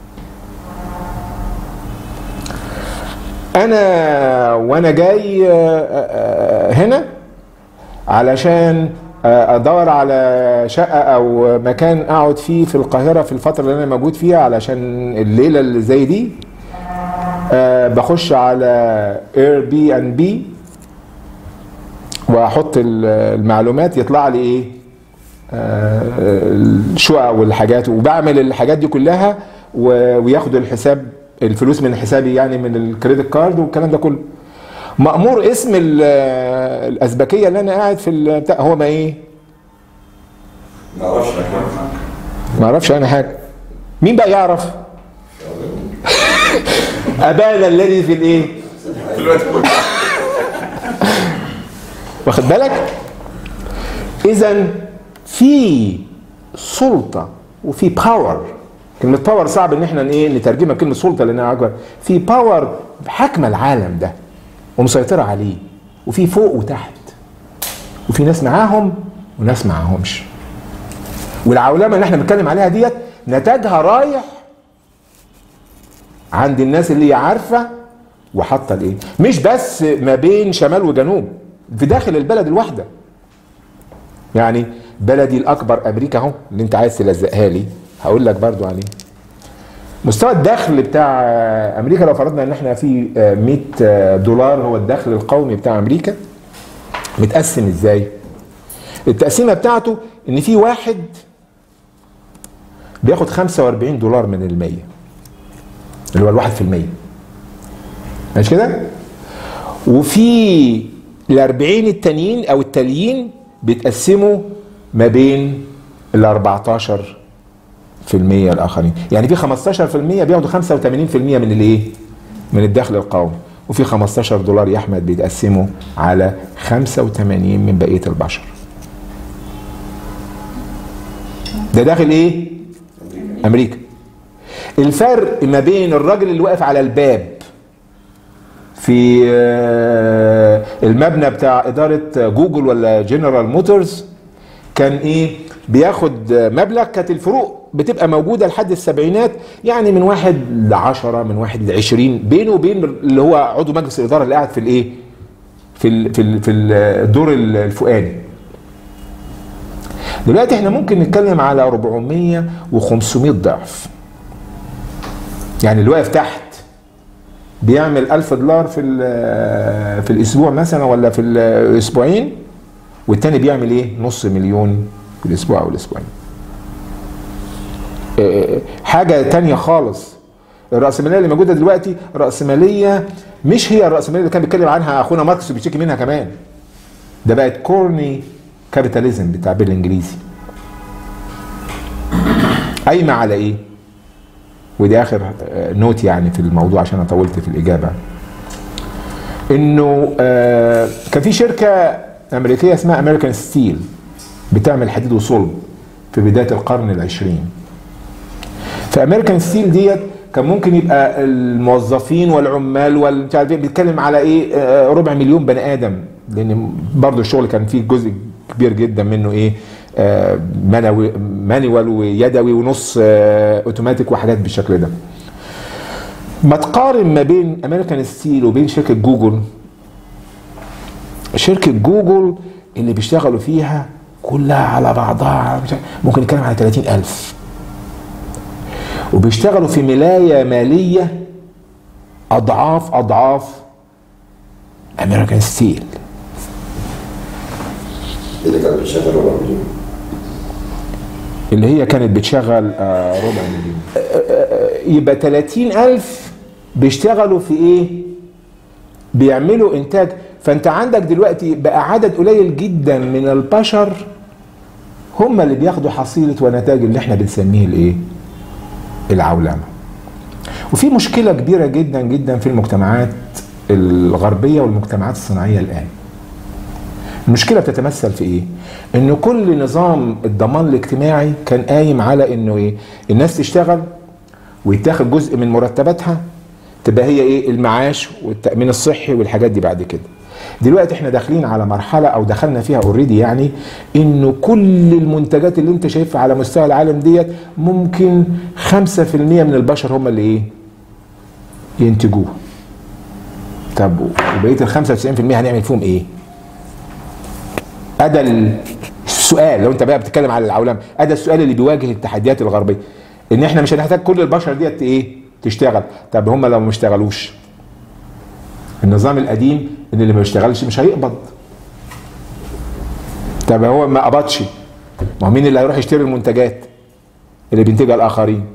انا وانا جاي هنا علشان ادور على شقه او مكان اقعد فيه في القاهره في الفتره اللي انا موجود فيها، علشان الليله اللي زي دي بخش على اير بي ان بي واحط المعلومات، يطلع لي ايه؟ الشقق والحاجات، وبعمل الحاجات دي كلها وياخدوا الحساب، الفلوس من حسابي يعني من الكريدت كارد والكلام ده كله. مأمور اسم الأزبكية اللي أنا قاعد في البتاع هو ما إيه؟ ما اعرفش ما اعرفش أنا حاجة. مين بقى يعرف؟ أبانا الذي في الإيه؟ واخد بالك؟ إذا في سلطة وفي باور. كلمة باور صعب ان احنا ايه نترجمها بكلمة سلطة لانها اكبر. في باور حاكمة العالم ده ومسيطرة عليه، وفي فوق وتحت، وفي ناس معاهم وناس معاهمش. والعولمة اللي احنا بنتكلم عليها ديت نتاجها رايح عند الناس اللي هي عارفة وحاطة الايه، مش بس ما بين شمال وجنوب، في داخل البلد الواحدة. يعني بلدي الاكبر امريكا اهو اللي انت عايز تلزقها لي، هقول لك برضو عليه. مستوى الدخل بتاع امريكا لو فرضنا ان احنا في مئة دولار هو الدخل القومي بتاع امريكا، متقسم ازاي؟ التقسيمه بتاعته ان في واحد بياخد خمسة وأربعين دولار من المية، اللي هو الواحد في المية، ماشي كده؟ وفي الأربعين التانيين او التاليين بيتقسموا ما بين ال أربعتاشر في المية الاخرين. يعني في خمستاشر في المية بياخدوا خمسة وثمانين في المية من الايه؟ من الدخل القومي، وفي خمستاشر دولار يا احمد بيتقسموا على خمسة وثمانين من بقيه البشر. ده داخل ايه؟ امريكا. الفرق ما بين الراجل اللي واقف على الباب في المبنى بتاع اداره جوجل ولا جنرال موتورز كان ايه؟ بياخد مبلغ، كانت الفروق بتبقى موجودة لحد السبعينات، يعني من واحد لعشرة، من واحد لعشرين، بينه وبين اللي هو عضو مجلس الإدارة اللي قاعد في الايه؟ في ال في ال في الدور الفوقاني. دلوقتي احنا ممكن نتكلم على أربعمية وخمسمية ضعف. يعني اللي واقف تحت بيعمل ألف دولار في في الأسبوع مثلا ولا في الأسبوعين، والتاني بيعمل ايه؟ نص مليون في الاسبوع او الاسبوعين. حاجه تانية خالص. الراسماليه اللي موجوده دلوقتي راسماليه مش هي الراسماليه اللي كان بيتكلم عنها اخونا ماركس وبيشتكي منها كمان. ده بقت كورني كابيتاليزم بالتعبير الانجليزي. قايمه على ايه؟ ودي اخر نوت يعني في الموضوع عشان انا طولت في الاجابه. انه كان في شركه امريكيه اسمها امريكان ستيل بتعمل حديد وصلب في بدايه القرن العشرين. فامريكان ستيل ديت كان ممكن يبقى الموظفين والعمال والمش عارف ايه، بيتكلم على ايه؟ ربع مليون بني ادم، لان برضه الشغل كان فيه جزء كبير جدا منه ايه؟ مانوال ويدوي ونص اوتوماتيك وحاجات بالشكل ده. ما تقارن ما بين امريكان ستيل وبين شركه جوجل. شركه جوجل اللي بيشتغلوا فيها كلها على بعضها ممكن نتكلم على ثلاثين ألف، وبيشتغلوا في ملاية مالية أضعاف أضعاف امريكان ستيل اللي كانت بتشغل ربع مليون، اللي هي كانت بتشغل آه ربع مليون. آه آه يبقى ثلاثين ألف بيشتغلوا في ايه؟ بيعملوا انتاج. فانت عندك دلوقتي بقى عدد قليل جدا من البشر هم اللي بياخدوا حصيلة ونتاج اللي احنا بنسميه الايه؟ العولمة. وفي مشكلة كبيرة جدا جدا في المجتمعات الغربية والمجتمعات الصناعية الآن. المشكلة بتتمثل في ايه؟ انه كل نظام الضمان الاجتماعي كان قايم على انه ايه؟ الناس تشتغل ويتاخد جزء من مرتباتها تبقى هي ايه؟ المعاش والتأمين الصحي والحاجات دي. بعد كده دلوقتي احنا داخلين على مرحلة او دخلنا فيها اوريدي، يعني انه كل المنتجات اللي انت شايفها على مستوى العالم ديت ممكن خمسة في المية من البشر هم اللي ايه؟ ينتجوها. طب وبقية ال خمسة وتسعين في المية هنعمل فيهم ايه؟ أدا السؤال. لو انت بقى بتتكلم على العولمة، أدا السؤال اللي بيواجه التحديات الغربية، ان احنا مش هنحتاج كل البشر ديت ايه؟ تشتغل. طب هم لو ما اشتغلوش، النظام القديم ان اللي ما بيشتغلش مش هيقبض. طب هو ما قبضش، ما هو مين اللي هيروح يشتري المنتجات اللي بينتجها الاخرين؟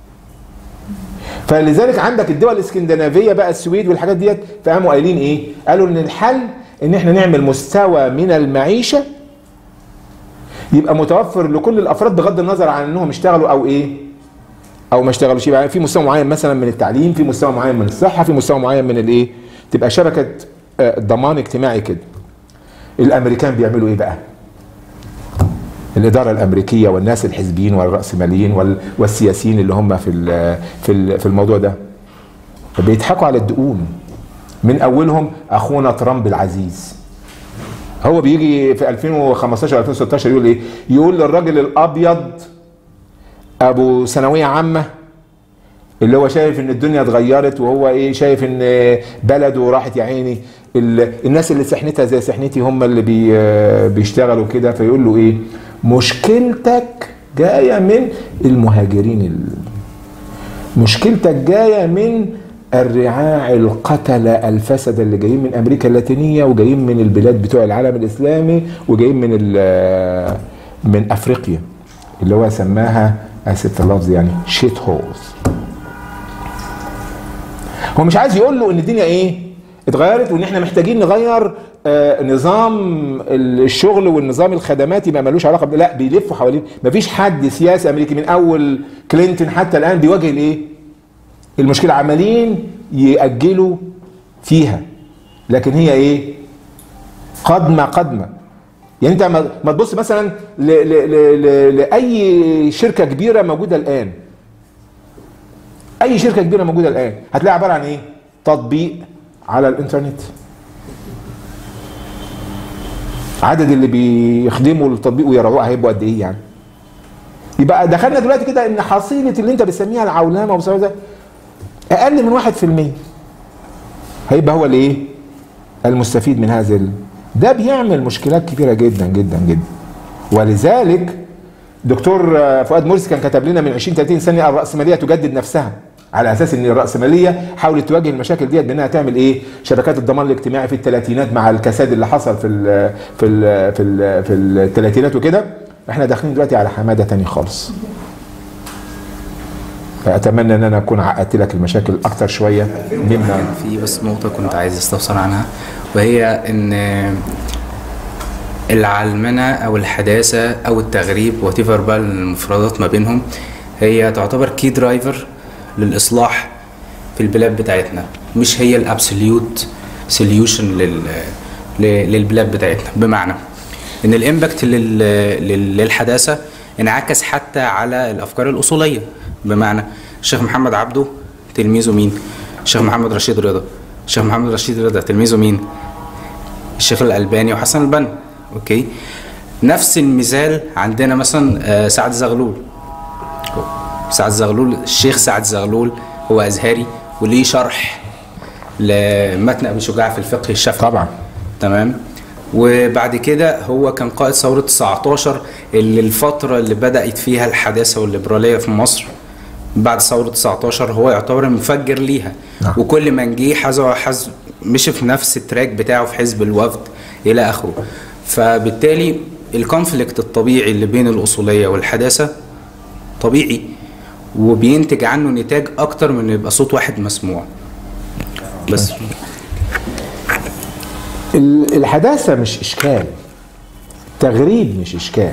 فلذلك عندك الدول الاسكندنافيه بقى، السويد والحاجات ديت، فقاموا قايلين ايه؟ قالوا ان الحل ان احنا نعمل مستوى من المعيشه يبقى متوفر لكل الافراد بغض النظر عن انهم اشتغلوا او ايه؟ او ما اشتغلوش. يبقى في مستوى معين مثلا من التعليم، في مستوى معين من الصحه، في مستوى معين من الايه؟ تبقى شبكه ضمان اجتماعي كده. الامريكان بيعملوا ايه بقى؟ الاداره الامريكيه والناس الحزبيين والراسماليين والسياسيين اللي هم في في في الموضوع ده بيضحكوا على الدقون. من اولهم اخونا ترامب العزيز، هو بيجي في ألفين وخمستاشر ألفين وستاشر يقول ايه؟ يقول للراجل الابيض ابو ثانويه عامه اللي هو شايف ان الدنيا اتغيرت، وهو ايه؟ شايف ان بلده راحت يا عيني، الناس اللي سحنتها زي سحنتي هم اللي بي بيشتغلوا كده. فيقول له ايه؟ مشكلتك جايه من المهاجرين، مشكلتك جايه من الرعاع القتلة الفسد اللي جايين من امريكا اللاتينيه وجايين من البلاد بتوع العالم الاسلامي وجايين من من افريقيا، اللي هو سماها اسف اللفظ يعني شيت هولز. هو مش عايز يقول له ان الدنيا ايه؟ اتغيرت، وان احنا محتاجين نغير آه نظام الشغل والنظام الخدمات يبقى ملوش علاقه ب... لا، بيلفوا حوالين. مفيش حد سياسي امريكي من اول كلينتون حتى الان بيواجه الايه؟ المشكله. عمالين يأجلوا فيها، لكن هي ايه؟ قدمه قدمه. يعني انت ما تبص مثلا ل... ل... ل... لاي شركه كبيره موجوده الان، اي شركه كبيره موجوده الان هتلاقي عباره عن ايه؟ تطبيق على الانترنت. عدد اللي بيخدموا التطبيق ويراعوه هيبقوا قد ايه يعني؟ يبقى دخلنا دلوقتي كده ان حصيله اللي انت بتسميها العولمه وبسبب ده اقل من واحد في المية هيبقى هو الايه؟ المستفيد من هذا ال... ده بيعمل مشكلات كبيره جدا جدا جدا. ولذلك دكتور فؤاد مرسي كان كتب لنا من عشرين ثلاثين سنه الرأسمالية تجدد نفسها، على اساس ان الرأسمالية حاولت تواجه المشاكل ديت بانها تعمل ايه؟ شبكات الضمان الاجتماعي في الثلاثينات مع الكساد اللي حصل في ال في ال في ال في الثلاثينات وكده. احنا داخلين دلوقتي على حماده ثاني خالص. فاتمنى ان انا اكون عقدت لك المشاكل اكتر شويه مما في. بس نقطه كنت عايز استفسر عنها، وهي ان العلمنه او الحداثه او التغريب وتيفر بقى المفردات ما بينهم، هي تعتبر كي درايفر للاصلاح في البلاد بتاعتنا، مش هي الابسوليوت سوليوشن لل للبلاد بتاعتنا. بمعنى ان الامباكت للحداثه انعكس حتى على الافكار الاصوليه. بمعنى الشيخ محمد عبده تلميذه مين؟ الشيخ محمد رشيد رضا. الشيخ محمد رشيد رضا تلميذه مين؟ الشيخ الألباني وحسن البنا. اوكي، نفس المثال عندنا مثلا سعد زغلول. سعد زغلول الشيخ سعد زغلول هو ازهري وليه شرح لمتن ابي شجاع في الفقه الشافعي طبعا. تمام. وبعد كده هو كان قائد ثوره تسعتاشر، اللي الفتره اللي بدات فيها الحداثه والليبراليه في مصر بعد ثوره تسعتاشر هو يعتبر مفجر ليها. نعم. وكل من جه حذو حذو مشي في نفس التراك بتاعه في حزب الوفد الى اخره. فبالتالي الكونفليكت الطبيعي اللي بين الاصوليه والحداثه طبيعي، وبينتج عنه نتاج اكتر من يبقى صوت واحد مسموع بس. الحداثه مش اشكال، تغريب مش اشكال.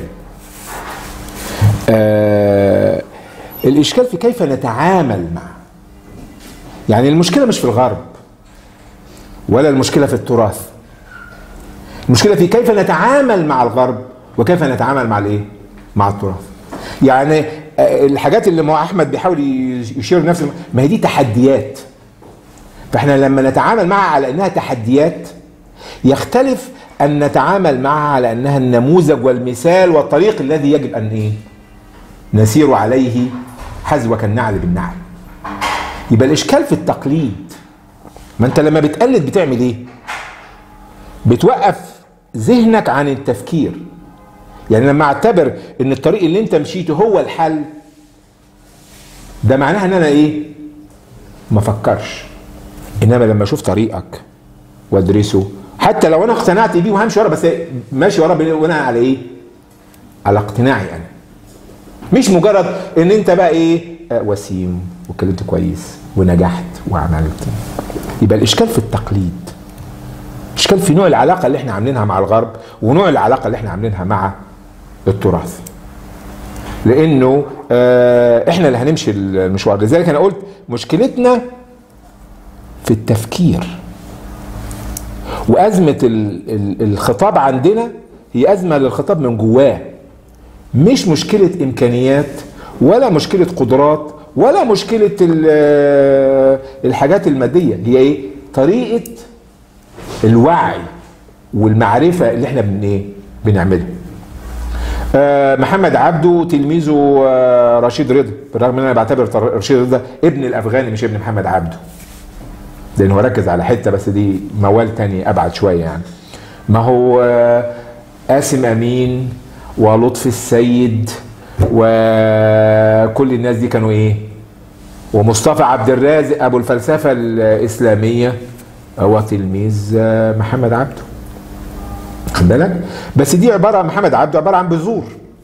آه الاشكال في كيف نتعامل معه. يعني المشكله مش في الغرب ولا المشكله في التراث، المشكله في كيف نتعامل مع الغرب وكيف نتعامل مع الايه؟ مع التراث. يعني الحاجات اللي مع احمد بيحاول يشير نفسه، ما هي دي تحديات، فاحنا لما نتعامل معها على انها تحديات يختلف ان نتعامل معها على انها النموذج والمثال والطريق الذي يجب ان ايه؟ نسير عليه حذو كالنعل بالنعل. يبقى الاشكال في التقليد. ما انت لما بتقلد بتعمل ايه؟ بتوقف ذهنك عن التفكير. يعني لما اعتبر ان الطريق اللي انت مشيته هو الحل، ده معناها ان انا ايه؟ ما فكرش. انما لما اشوف طريقك وادرسه، حتى لو انا اقتنعت بيه وهمشي ورا، بس ماشي ورا بناء على ايه؟ على اقتناعي انا. مش مجرد ان انت بقى ايه؟ آه وسيم واتكلمت كويس ونجحت وعملت. يبقى الاشكال في التقليد. الاشكال في نوع العلاقه اللي احنا عاملينها مع الغرب ونوع العلاقه اللي احنا عاملينها مع التراث. لانه آه احنا اللي هنمشي المشوار. لذلك انا قلت مشكلتنا في التفكير. وازمه الخطاب عندنا هي ازمه للخطاب من جواه، مش مشكله امكانيات ولا مشكله قدرات ولا مشكله الحاجات الماديه. هي ايه؟ طريقه الوعي والمعرفه اللي احنا بن ايه؟ بنعملها. آه محمد عبده تلميذه آه رشيد رضا، بالرغم ان انا بعتبر رشيد رضا ابن الافغاني مش ابن محمد عبده، لان هو ركز على حته بس دي موال تاني ابعد شويه. يعني ما هو آه قاسم امين ولطفي السيد وكل الناس دي كانوا ايه؟ ومصطفى عبد الرازق ابو الفلسفه الاسلاميه هو تلميذ آه محمد عبده. خد بالك؟ بس دي عباره عن محمد عبده عباره عن بذور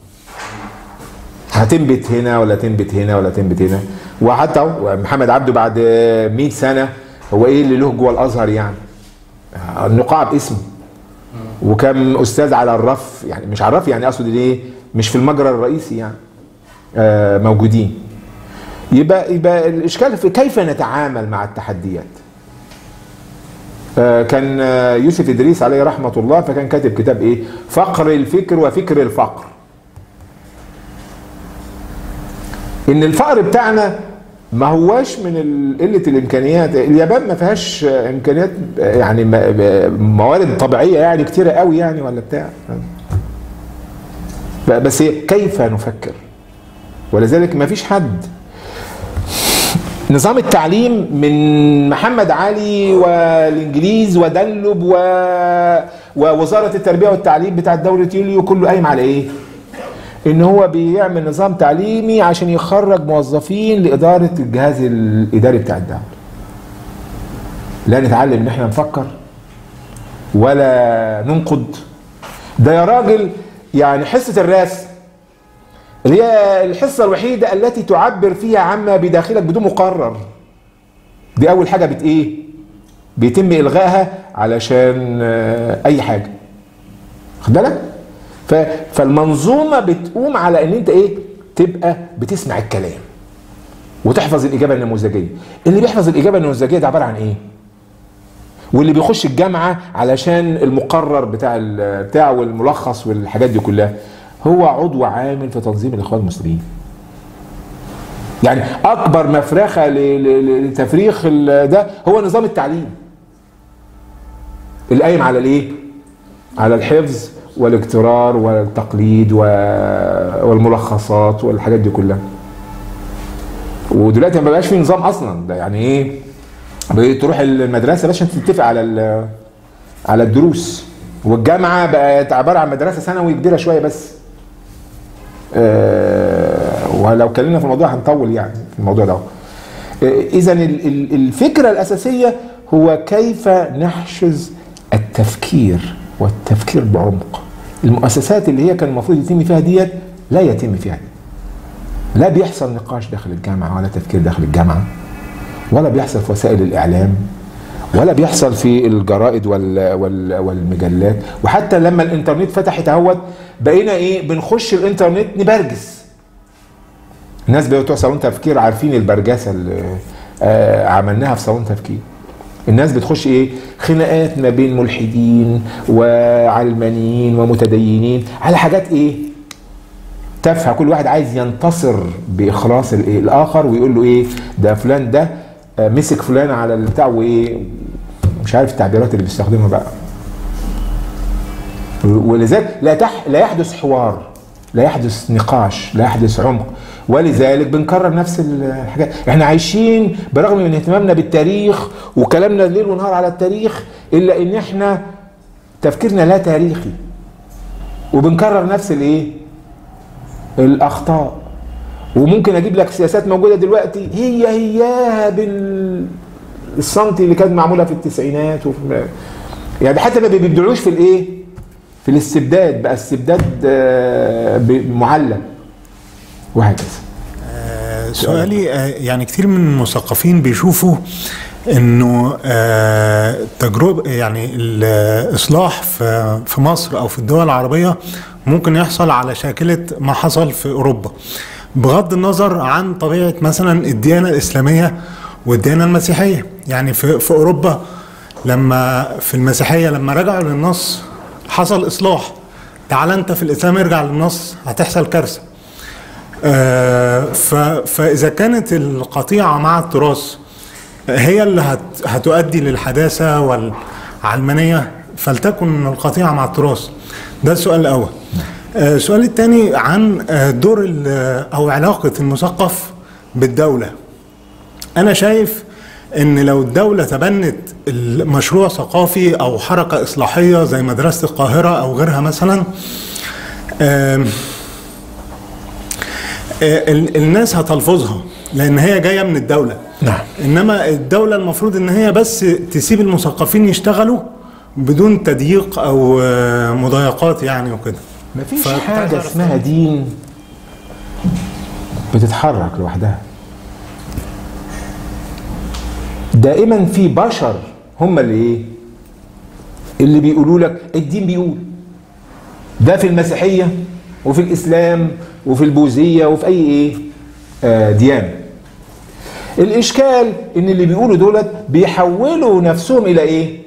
هتنبت هنا ولا تنبت هنا ولا تنبت هنا. وحتى محمد عبده بعد مئة سنه هو ايه اللي له جوه الازهر؟ يعني النقاع باسمه، وكم استاذ على الرف، يعني مش على الرف، يعني اقصد ايه؟ مش في المجرى الرئيسي يعني آه موجودين. يبقى يبقى الاشكال في كيف نتعامل مع التحديات. آه كان آه يوسف ادريس عليه رحمه الله فكان كاتب كتاب ايه؟ فقر الفكر وفكر الفقر. ان الفقر بتاعنا ما هواش من قله الامكانيات. اليابان ما فيهاش امكانيات يعني موارد طبيعيه يعني كتيره قوي يعني ولا بتاع، بس كيف نفكر. ولذلك ما فيش حد. نظام التعليم من محمد علي والانجليز ودلب و... ووزاره التربيه والتعليم بتاعت دوله يوليو كله قايم على ايه؟ ان هو بيعمل نظام تعليمي عشان يخرج موظفين لاداره الجهاز الاداري بتاع الدوله. لا نتعلم ان احنا نفكر ولا ننقد. ده يا راجل يعني حصه الرسم اللي هي الحصه الوحيده التي تعبر فيها عما بداخلك بدون مقرر، دي اول حاجه بت ايه؟ بيتم الغائها علشان اي حاجه. خد بالك؟ فالمنظومه بتقوم على ان انت ايه؟ تبقى بتسمع الكلام وتحفظ الاجابه النموذجيه. اللي بيحفظ الاجابه النموذجيه ده عباره عن ايه؟ واللي بيخش الجامعه علشان المقرر بتاع بتاعه والملخص والحاجات دي كلها هو عضو عامل في تنظيم الاخوان المسلمين. يعني اكبر مفرخه لتفريخ ده هو نظام التعليم اللي قايم على الايه؟ على الحفظ والاقترار والتقليد والملخصات والحاجات دي كلها. ودلوقتي ما بقاش في نظام اصلا. ده يعني ايه؟ بتروح المدرسه باش تتفق على على الدروس، والجامعه بقت عباره عن مدرسه ثانوي كبيره شويه بس. أه ولو اتكلمنا في الموضوع هنطول يعني في الموضوع ده. أه اذا الفكره الاساسيه هو كيف نحشز التفكير والتفكير بعمق. المؤسسات اللي هي كان المفروض يتم فيها ديت لا يتم فيها دي. لا بيحصل نقاش داخل الجامعة ولا تفكير داخل الجامعة، ولا بيحصل في وسائل الإعلام، ولا بيحصل في الجرائد وال وال والمجلات. وحتى لما الانترنت فتحت اهوت بقينا ايه، بنخش الانترنت نبرجس. الناس بتوع صالون تفكير عارفين البرجسه اللي آه عملناها في صالون تفكير. الناس بتخش ايه، خناقات ما بين ملحدين وعلمانيين ومتدينين على حاجات ايه تافهه، كل واحد عايز ينتصر باخلاص الايه الاخر، ويقول له ايه ده فلان ده آه مسك فلان على البتاع وايه، مش عارف التعبيرات اللي بيستخدمها بقى. ولذلك لا تح لا يحدث حوار، لا يحدث نقاش، لا يحدث عمق. ولذلك بنكرر نفس الحاجات. احنا عايشين برغم من اهتمامنا بالتاريخ وكلامنا ليل ونهار على التاريخ، الا ان احنا تفكيرنا لا تاريخي، وبنكرر نفس الايه الاخطاء. وممكن اجيب لك سياسات موجوده دلوقتي هي هياها بالسنتي اللي كانت معموله في التسعينات وفي يعني حتى ما بيبدعوش في الايه في الاستبداد، بقى استبداد معلم وهكذا. آه سؤالي آه يعني كتير من المثقفين بيشوفوا انه آه تجربه يعني الاصلاح في في مصر او في الدول العربيه ممكن يحصل على شاكله ما حصل في اوروبا، بغض النظر عن طبيعه مثلا الديانه الاسلاميه والديانه المسيحيه. يعني في في اوروبا لما في المسيحيه لما رجعوا للنص حصل اصلاح، تعال انت في الاسلام ارجع للنص هتحصل كارثه. آه فاذا كانت القطيعه مع التراث هي اللي هت هتؤدي للحداثه والعلمانيه، فلتكن القطيعه مع التراث. ده السؤال الاول. آه السؤال الثاني عن دور او علاقه المثقف بالدوله. انا شايف ان لو الدولة تبنت المشروع ثقافي او حركة اصلاحية زي مدرسة القاهرة او غيرها مثلا، آم الناس هتلفظها لان هي جاية من الدولة. نعم. انما الدولة المفروض ان هي بس تسيب المثقفين يشتغلوا بدون تضييق او مضايقات يعني وكده. مفيش حاجة اسمها دين بتتحرك لوحدها. دائما في بشر هم اللي ايه اللي بيقولوا لك الدين بيقول ده، في المسيحيه وفي الاسلام وفي البوذيه وفي اي ايه آه ديانه. الاشكال ان اللي بيقولوا دولت بيحولوا نفسهم الى ايه،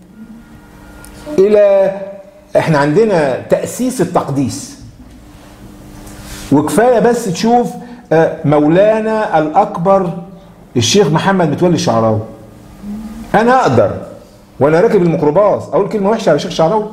الى احنا عندنا تاسيس التقديس. وكفايه بس تشوف آه مولانا الاكبر الشيخ محمد متولي الشعراوي. انا اقدر وانا راكب الميكروباص اقول كلمه وحشه على الشيخ الشعراوي؟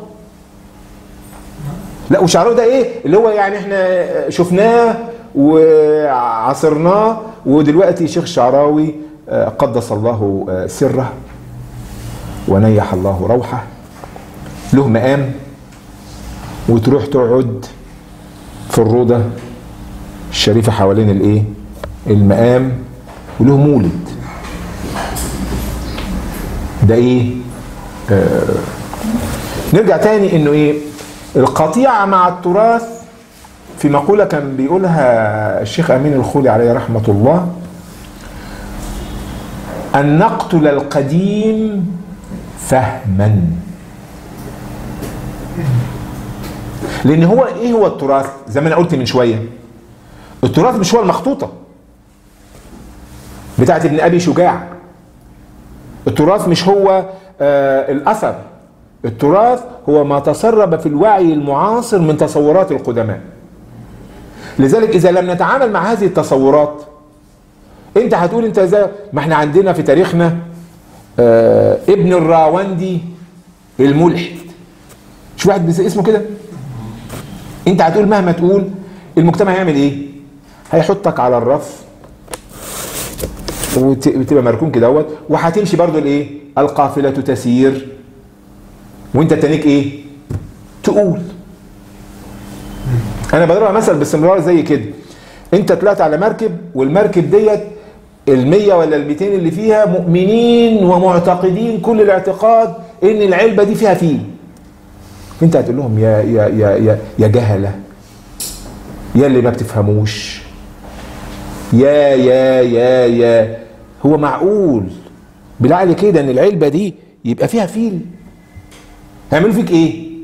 لا. والشعراوي ده ايه اللي هو يعني احنا شفناه وعاصرناه، ودلوقتي الشيخ الشعراوي قدس الله سره ونيح الله روحه، له مقام، وتروح تقعد في الروضه الشريفه حوالين الايه المقام، وله مولد. ده ايه آه نرجع تاني انه ايه القطيعة مع التراث. في مقولة كان بيقولها الشيخ امين الخولي عليه رحمة الله، ان نقتل القديم فهما. لان هو ايه هو التراث؟ زي ما انا قلت من شوية، التراث مش هو المخطوطة بتاعت ابن ابي شجاع. التراث مش هو آه الاثر. التراث هو ما تسرب في الوعي المعاصر من تصورات القدماء. لذلك اذا لم نتعامل مع هذه التصورات، انت هتقول انت ازاي؟ ما احنا عندنا في تاريخنا آه ابن الراوندي الملحد، مش واحد اسمه كده؟ انت هتقول مهما تقول المجتمع هيعمل ايه؟ هيحطك على الرف وتبقى مركون كده اهوت، وهتمشي برضو الايه القافله تسير، وانت تانيك ايه تقول. انا بضربها مثل باستمرار زي كده، انت طلعت على مركب والمركب ديت المية ولا الميتين اللي فيها مؤمنين ومعتقدين كل الاعتقاد ان العلبة دي فيها فيل. انت هتقول لهم يا يا يا يا, يا جهلة، يا اللي ما بتفهموش، يا يا يا يا هو معقول بالعقل كده ان العلبة دي يبقى فيها فيل؟ هيعملوا فيك ايه؟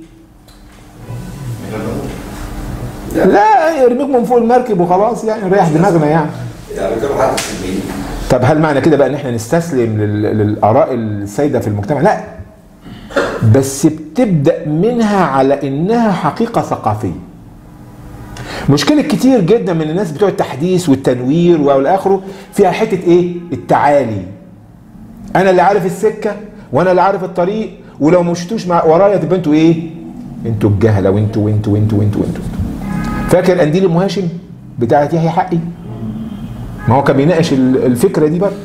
لا يرميك من فوق المركب وخلاص يعني، نريح دماغنا يعني. يعني كم حد في البيت؟ طب هل معنى كده بقى ان احنا نستسلم للاراء السائده في المجتمع؟ لا، بس بتبدا منها على انها حقيقه ثقافيه. مشكله كتير جدا من الناس بتوع التحديث والتنوير والى اخره فيها حته ايه؟ التعالي. انا اللي عارف السكه وانا اللي عارف الطريق، ولو مشيتوش مع ورايا تبقى انتوا ايه؟ انتوا الجهله وانتوا وانتوا وانتوا وانتوا وانتوا. فاكر قنديل ام هاشم بتاعت يحيى حقي؟ ما هو كان بيناقش الفكره دي بقى.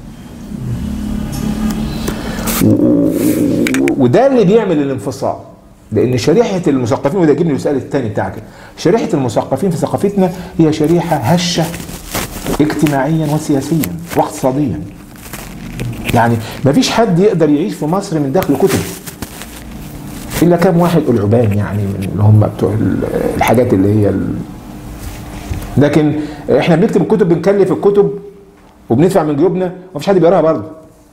وده اللي بيعمل الانفصال، لان شريحه المثقفين، وده يجيبني للسؤال الثاني بتاعك، شريحه المثقفين في ثقافتنا هي شريحه هشه اجتماعيا وسياسيا واقتصاديا. يعني ما فيش حد يقدر يعيش في مصر من داخل كتب الا كام واحد العبان يعني من اللي هم بتوع الحاجات اللي هي ال... لكن احنا بنكتب الكتب، بنكلف الكتب وبندفع من جيوبنا ومفيش حد بيقراها برضه.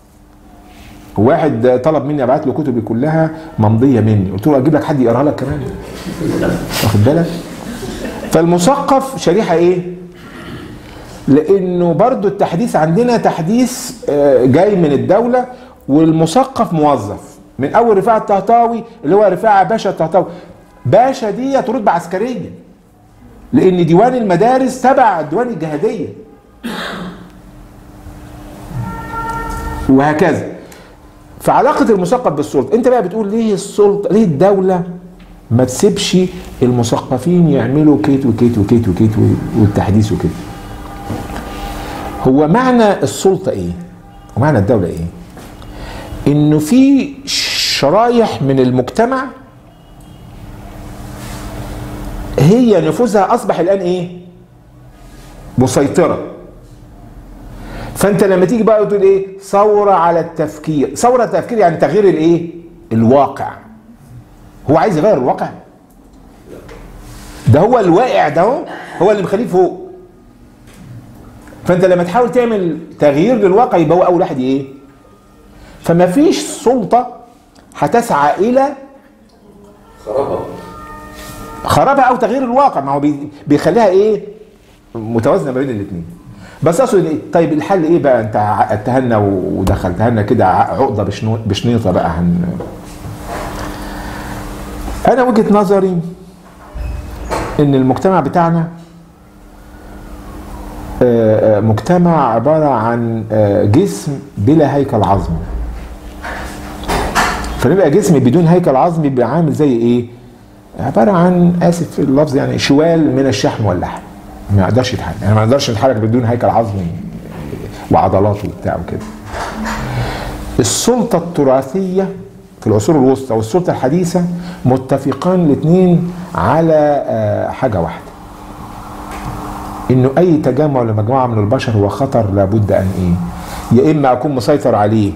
واحد طلب مني ابعت له كتبي كلها ممضيه مني، قلت له اجيب لك حد يقراها لك كمان، واخد بالك؟ فالمثقف شريحه ايه؟ لانه برضه التحديث عندنا تحديث جاي من الدوله، والمثقف موظف من اول رفاعه الطهطاوي اللي هو رفاعه باشا الطهطاوي. باشا دي رتبه عسكريه، لان ديوان المدارس تبع ديوان الجهاديه وهكذا. فعلاقه المثقف بالسلطه، انت بقى بتقول ليه السلطه، ليه الدوله ما تسيبش المثقفين يعملوا كيت وكيت وكيت وكيت والتحديث وكده؟ هو معنى السلطه ايه؟ ومعنى الدوله ايه؟ انه في شرايح من المجتمع هي نفوذها اصبح الان ايه؟ مسيطره. فانت لما تيجي بقى تقول ايه؟ ثوره على التفكير، ثوره التفكير يعني تغيير الايه؟ الواقع. هو عايز يغير الواقع؟ ده هو الواقع ده هو, هو اللي مخليه فوق. فانت لما تحاول تعمل تغيير للواقع يبقى هو اول واحد ايه؟ فما فيش سلطه هتسعى الى خرابها خرابها او تغيير الواقع، ما هو بيخليها ايه؟ متوازنه ما بين الاثنين. بس اقصد ايه؟ طيب الحل ايه بقى؟ انت عقدتها لنا ودخلتها لنا كده عقده بشنيطه بقى. هن انا وجهه نظري ان المجتمع بتاعنا مجتمع عباره عن جسم بلا هيكل عظمي. فنبقى جسم بدون هيكل عظمي بيبقى عامل زي ايه؟ عباره عن، اسف في اللفظ يعني، شوال من الشحم واللحم. ما يقدرش يتحرك، يعني ما يقدرش يتحرك بدون هيكل عظمي وعضلات وبتاع وكده. السلطه التراثيه في العصور الوسطى والسلطه الحديثه متفقان الاثنين على حاجه واحده، انه اي تجمع لمجموعه من البشر هو خطر لابد ان ايه؟ يا اما اكون مسيطر عليه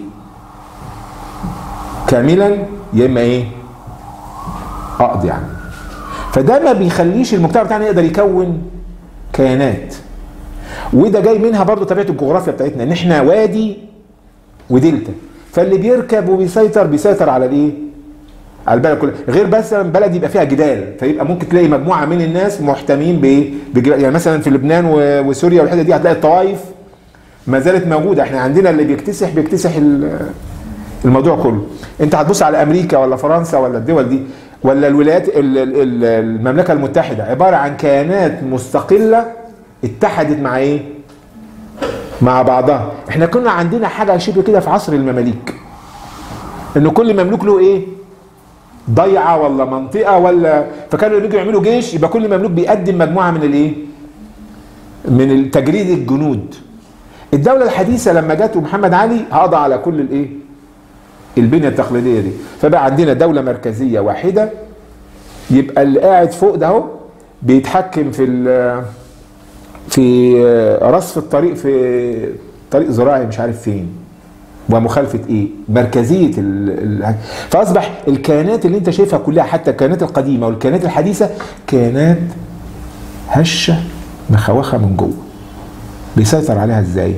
كاملا، يا اما ايه؟ اقضي عنه. فده ما بيخليش المجتمع بتاعنا يقدر يكون كيانات. وده جاي منها برضو طبيعه الجغرافيا بتاعتنا، ان احنا وادي ودلتا، فاللي بيركب وبيسيطر بيسيطر على الايه؟ على البلد كلها. غير بس بلد يبقى فيها جدال، فيبقى ممكن تلاقي مجموعه من الناس محتمين بايه؟ يعني مثلا في لبنان وسوريا والحته دي هتلاقي الطوائف ما زالت موجوده. احنا عندنا اللي بيكتسح بيكتسح الموضوع كله. انت هتبص على امريكا ولا فرنسا ولا الدول دي ولا الولايات المملكه المتحده، عباره عن كيانات مستقله اتحدت مع ايه؟ مع بعضها. احنا كنا عندنا حاجه شبه كده في عصر المماليك، ان كل مملوك له ايه؟ ضيعه ولا منطقه ولا، فكانوا بيجوا يعملوا جيش، يبقى كل مملوك بيقدم مجموعه من الايه؟ من تجريد الجنود. الدوله الحديثه لما جت ومحمد علي قضى على كل الايه؟ البنيه التقليديه دي، فبقى عندنا دوله مركزيه واحده، يبقى اللي قاعد فوق ده اهو بيتحكم في في رصف الطريق في طريق زراعي مش عارف فين، ومخالفه ايه؟ مركزيه ال... ال... فاصبح الكيانات اللي انت شايفها كلها، حتى الكيانات القديمه والكيانات الحديثه، كيانات هشه مخوخه من جوه. بيسيطر عليها ازاي؟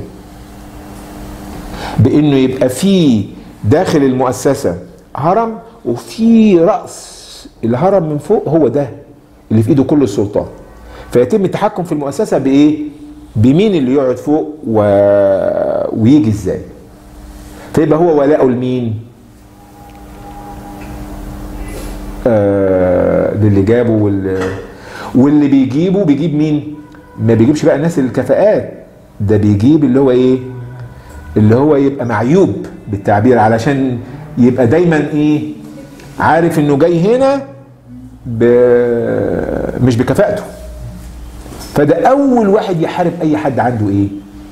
بانه يبقى في داخل المؤسسه هرم، وفي راس الهرم من فوق هو ده اللي في ايده كل السلطات، فيتم التحكم في المؤسسه بايه؟ بمين اللي يقعد فوق و... ويجي ازاي. فيبقى هو ولاءه لمين؟ آه للي جابه وال... واللي بيجيبه بيجيب مين؟ ما بيجيبش بقى الناس الكفاءات، ده بيجيب اللي هو ايه؟ اللي هو يبقى معيوب بالتعبير، علشان يبقى دايما ايه؟ عارف انه جاي هنا ب... مش بكفاءته. فده اول واحد يحارب اي حد عنده ايه؟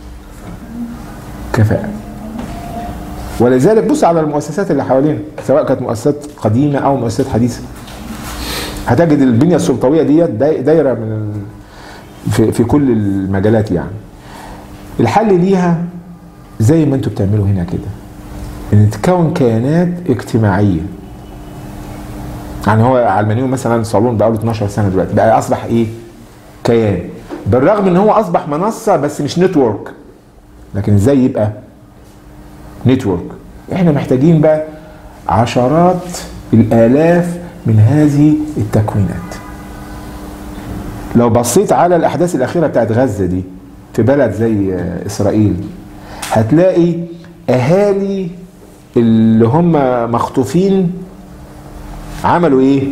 كفاءة. ولذلك بص على المؤسسات اللي حوالينا، سواء كانت مؤسسات قديمة او مؤسسات حديثة، هتجد البنية السلطوية ديت دايرة من ال... في... في كل المجالات يعني. الحل ليها زي ما انتوا بتعملوا هنا كده، ان تكون كيانات اجتماعية. يعني هو علمانيون مثلا صالون بقاله اتناشر سنة دلوقتي، بقى اصبح ايه؟ كيان، بالرغم ان هو اصبح منصة بس مش نتورك. لكن ازاي يبقى نتورك؟ احنا محتاجين بقى عشرات الالاف من هذه التكوينات. لو بصيت على الاحداث الاخيرة بتاعت غزة دي في بلد زي اسرائيل، هتلاقي اهالي اللي هم مخطوفين عملوا ايه؟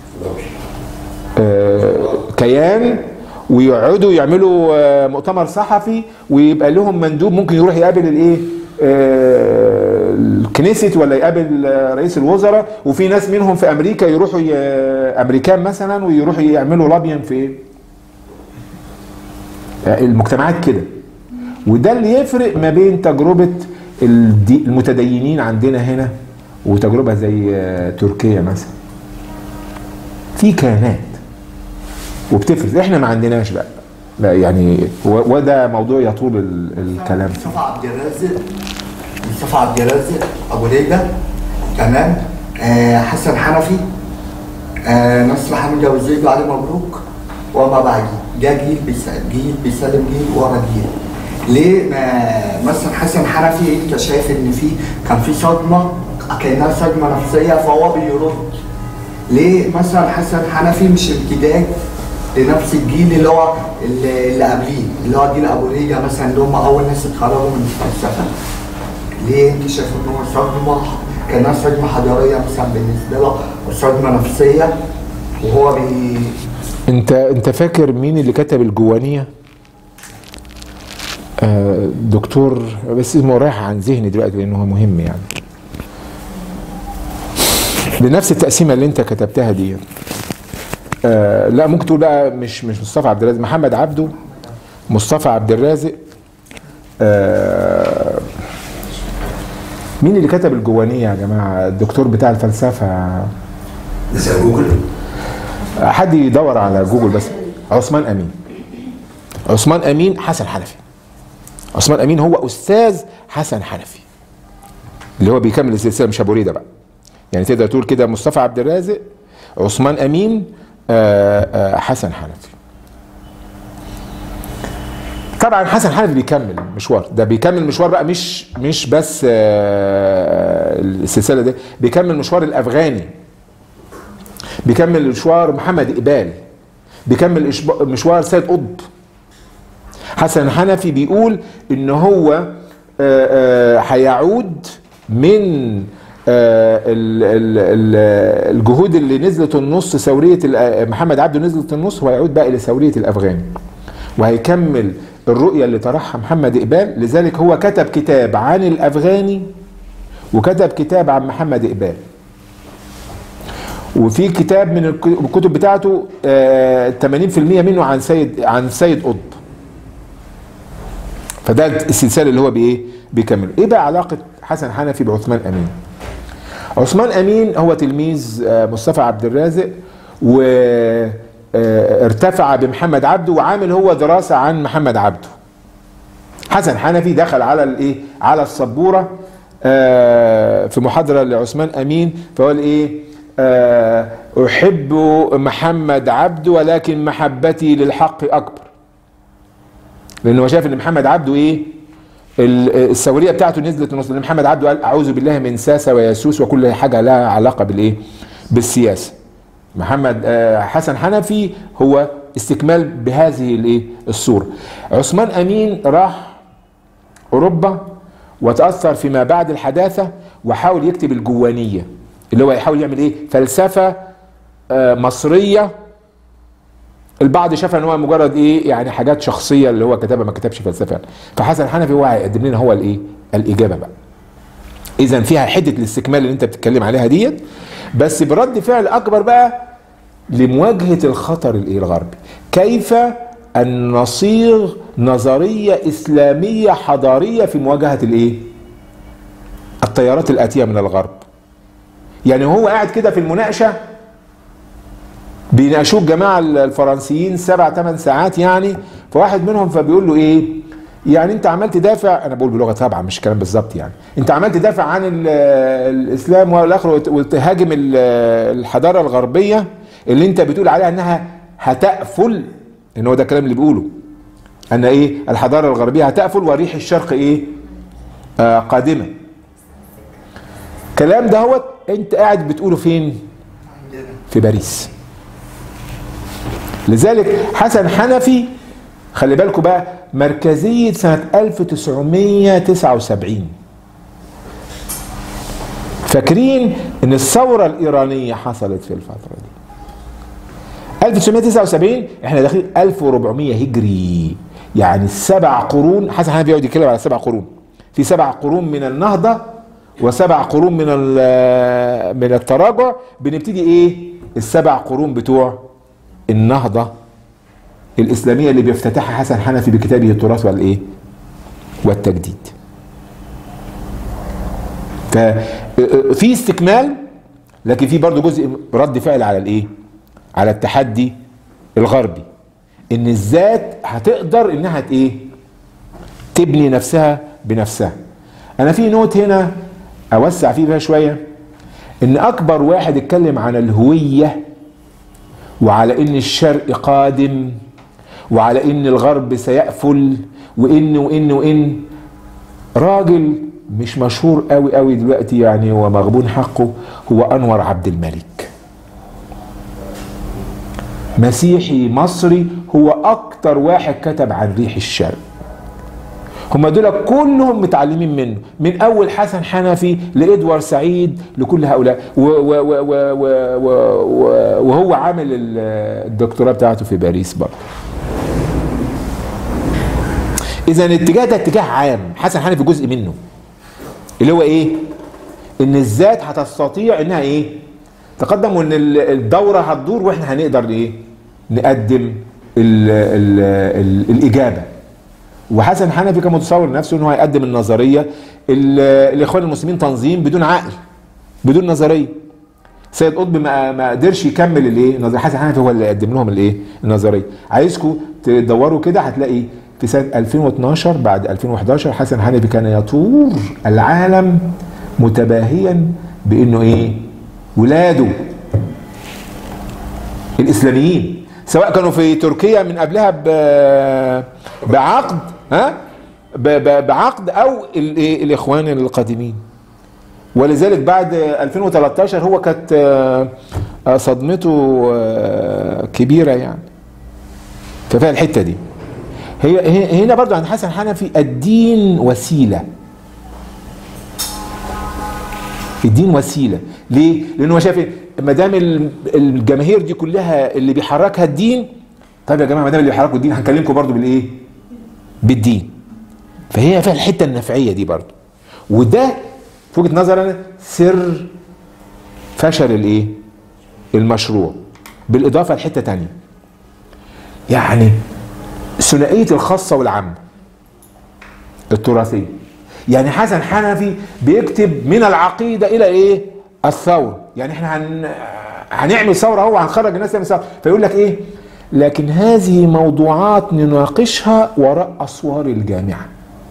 آه كيان، ويقعدوا يعملوا آه مؤتمر صحفي، ويبقى لهم مندوب ممكن يروح يقابل الايه؟ آه الكنيست، ولا يقابل آه رئيس الوزراء. وفي ناس منهم في امريكا يروحوا امريكان مثلا، ويروحوا يعملوا لابيان في ايه؟ آه المجتمعات كده. وده اللي يفرق ما بين تجربة المتدينين عندنا هنا وتجربة زي تركيا مثلا. في كيانات وبتفرق، احنا ما عندناش بقى. لا يعني وده موضوع يطول الكلام فيه. مصطفى عبد الرازق مصطفى عبد الرازق ابو ليلى، تمام. آه حسن حنفي، آه نصر حمدة وزيد وعلي مبروك وما بعدي. ده جيل جيل بيسلم جيل ورا جيل. ليه مثلا حسن حنفي انت شايف ان في كان في صدمه كانها صدمه نفسيه فهو بيرد؟ ليه مثلا حسن حنفي مش امتداد لنفس الجيل اللي هو اللي قبليه، اللي هو جيل ابو ريجا مثلا، اللي هم اول ناس اتخرجوا من الفلسفه؟ ليه انت شايف ان هو صدمه كانها صدمه حضاريه مثلا بالنسبه له وصدمه نفسيه وهو بي انت انت فاكر مين اللي كتب الجوانيه؟ دكتور، بس اسمه رايح عن ذهني دلوقتي لانه هو مهم يعني. بنفس التقسيمه اللي انت كتبتها دي. آه لا ممكن تقول بقى مش مش مصطفى عبد الرازق، محمد عبده، مصطفى عبد الرازق. آه مين اللي كتب الجوانيه يا جماعه؟ الدكتور بتاع الفلسفه. نسأل جوجل. حد يدور على جوجل بس. عثمان امين. عثمان امين حسن حنفي. عثمان امين هو استاذ حسن حنفي اللي هو بيكمل السلسله، مش ابو ريده بقى. يعني تقدر تقول كده مصطفى عبد الرازق، عثمان امين، آآ آآ حسن حنفي. طبعا حسن حنفي بيكمل مشوار، ده بيكمل مشوار بقى، مش مش بس السلسله دي، بيكمل مشوار الافغاني، بيكمل مشوار محمد اقبال، بيكمل مشوار سيد قطب. حسن حنفي بيقول ان هو هيعود من الجهود اللي نزلت النص، ثوريه محمد عبده نزلت النص، وهيعود بقى لثوريه الافغان، وهيكمل الرؤيه اللي طرحها محمد اقبال. لذلك هو كتب كتاب عن الافغاني وكتب كتاب عن محمد اقبال، وفي كتاب من الكتب بتاعته ثمانين في المية منه عن سيد عن سيد قطب. فده السلسله اللي هو بايه بيكمل. ايه بقى علاقه حسن حنفي بعثمان امين؟ عثمان امين هو تلميذ مصطفى عبد الرازق، وارتفع بمحمد عبده، وعامل هو دراسه عن محمد عبده. حسن حنفي دخل على الايه على السبوره آه في محاضره لعثمان امين، فقال ايه آه احب محمد عبده ولكن محبتي للحق اكبر، لانه شايف ان محمد عبده ايه السوريه بتاعته نزلت النص، لان محمد عبده قال اعوذ بالله من ساسه ويسوس وكل حاجه لها علاقه بالايه بالسياسه. محمد آه حسن حنفي هو استكمال بهذه الايه الصوره. عثمان امين راح اوروبا وتاثر فيما بعد الحداثه وحاول يكتب الجوانيه، اللي هو يحاول يعمل ايه فلسفه آه مصريه. البعض شاف ان هو مجرد ايه يعني حاجات شخصيه اللي هو كتبها، ما كتبش فلسفه. فحسن حنفي هو هيقدم لنا هو الايه الاجابه بقى. اذا فيها حته الاستكمال اللي انت بتتكلم عليها ديت، بس برد فعل اكبر بقى لمواجهه الخطر الايه الغربي. كيف ان نصيغ نظريه اسلاميه حضاريه في مواجهه الايه التيارات الاتيه من الغرب. يعني هو قاعد كده في المناقشه بيناقشوه الجماعه الفرنسيين سبع ثمان ساعات يعني، فواحد منهم فبيقول له ايه يعني انت عمال تدافع، انا بقول بلغه طبعا مش كلام بالظبط يعني، انت عمال تدافع عن الاسلام والاخر وتهاجم الحضاره الغربيه اللي انت بتقول عليها انها هتقفل، ان هو ده الكلام اللي بيقوله ان ايه الحضاره الغربيه هتقفل وريح الشرق ايه آه قادمه. كلام ده هو انت قاعد بتقوله فين؟ في باريس. لذلك حسن حنفي خلي بالكم بقى مركزية سنة ألف وتسعمية وتسعة وسبعين، فاكرين ان الثورة الإيرانية حصلت في الفترة دي ألف وتسعمية وتسعة وسبعين، احنا داخلين ألف وأربعمية هجري، يعني السبع قرون. حسن حنفي يقعد يتكلم على سبع قرون، في سبع قرون من النهضة وسبع قرون من من التراجع. بنبتدي ايه السبع قرون بتوع النهضة الإسلامية اللي بيفتتحها حسن حنفي بكتابه التراث والإيه والتجديد. ففي استكمال، لكن في برضو جزء رد فعل على الإيه على التحدي الغربي، إن الذات هتقدر إنها إيه تبني نفسها بنفسها. أنا في نوت هنا أوسع فيه بها شوية، إن أكبر واحد اتكلم عن الهوية وعلى ان الشرق قادم وعلى ان الغرب سيقفل وان وان وان راجل مش مشهور قوي قوي دلوقتي يعني ومغبون حقه، هو انور عبد الملك، مسيحي مصري، هو اكتر واحد كتب عن ريح الشرق. هم دول كلهم متعلمين منه، من اول حسن حنفي لادوار سعيد لكل هؤلاء، وهو عامل الدكتوراه بتاعته في باريس برضه. اذا الاتجاه ده اتجاه عام، حسن حنفي جزء منه، اللي هو ايه ان الذات هتستطيع انها ايه تقدم، وان الدوره هتدور واحنا هنقدر ايه نقدم ال ال ال الاجابه. وحسن حنفي كان متصور نفسه ان هو هيقدم النظريه. الاخوان المسلمين تنظيم بدون عقل بدون نظريه. سيد قطب ما ما قدرش يكمل الايه النظريه، حسن حنفي هو اللي قدم لهم الايه النظريه. عايزكم تدوروا كده هتلاقي في سنه ألفين واثناشر بعد ألفين وحداشر حسن حنفي كان يطور العالم متباهيا بانه ايه ولاده الاسلاميين سواء كانوا في تركيا من قبلها بعقد ها بعقد او الاخوان القادمين. ولذلك بعد ألفين وثلاثة عشر هو كانت صدمته كبيره يعني. ففيها الحته دي. هي هنا برضو عند حسن حنفي الدين وسيله. الدين وسيله، ليه؟ لانه هو شايف ما دام الجماهير دي كلها اللي بيحركها الدين، طيب يا جماعه ما دام اللي بيحركوا الدين هنكلمكم برضو بالايه؟ بالدين. فهي فيها الحته النفعيه دي برضو. وده في وجهه نظري انا سر فشل الايه؟ المشروع. بالاضافه لحته ثانيه. يعني ثنائيه الخاصه والعامه. التراثيه. يعني حسن حنفي بيكتب من العقيده الى ايه؟ الثوره. يعني احنا هن... هنعمل ثوره اهو هنخرج الناس تعمل ثوره، فيقول لك ايه؟ لكن هذه موضوعات نناقشها وراء اسوار الجامعه.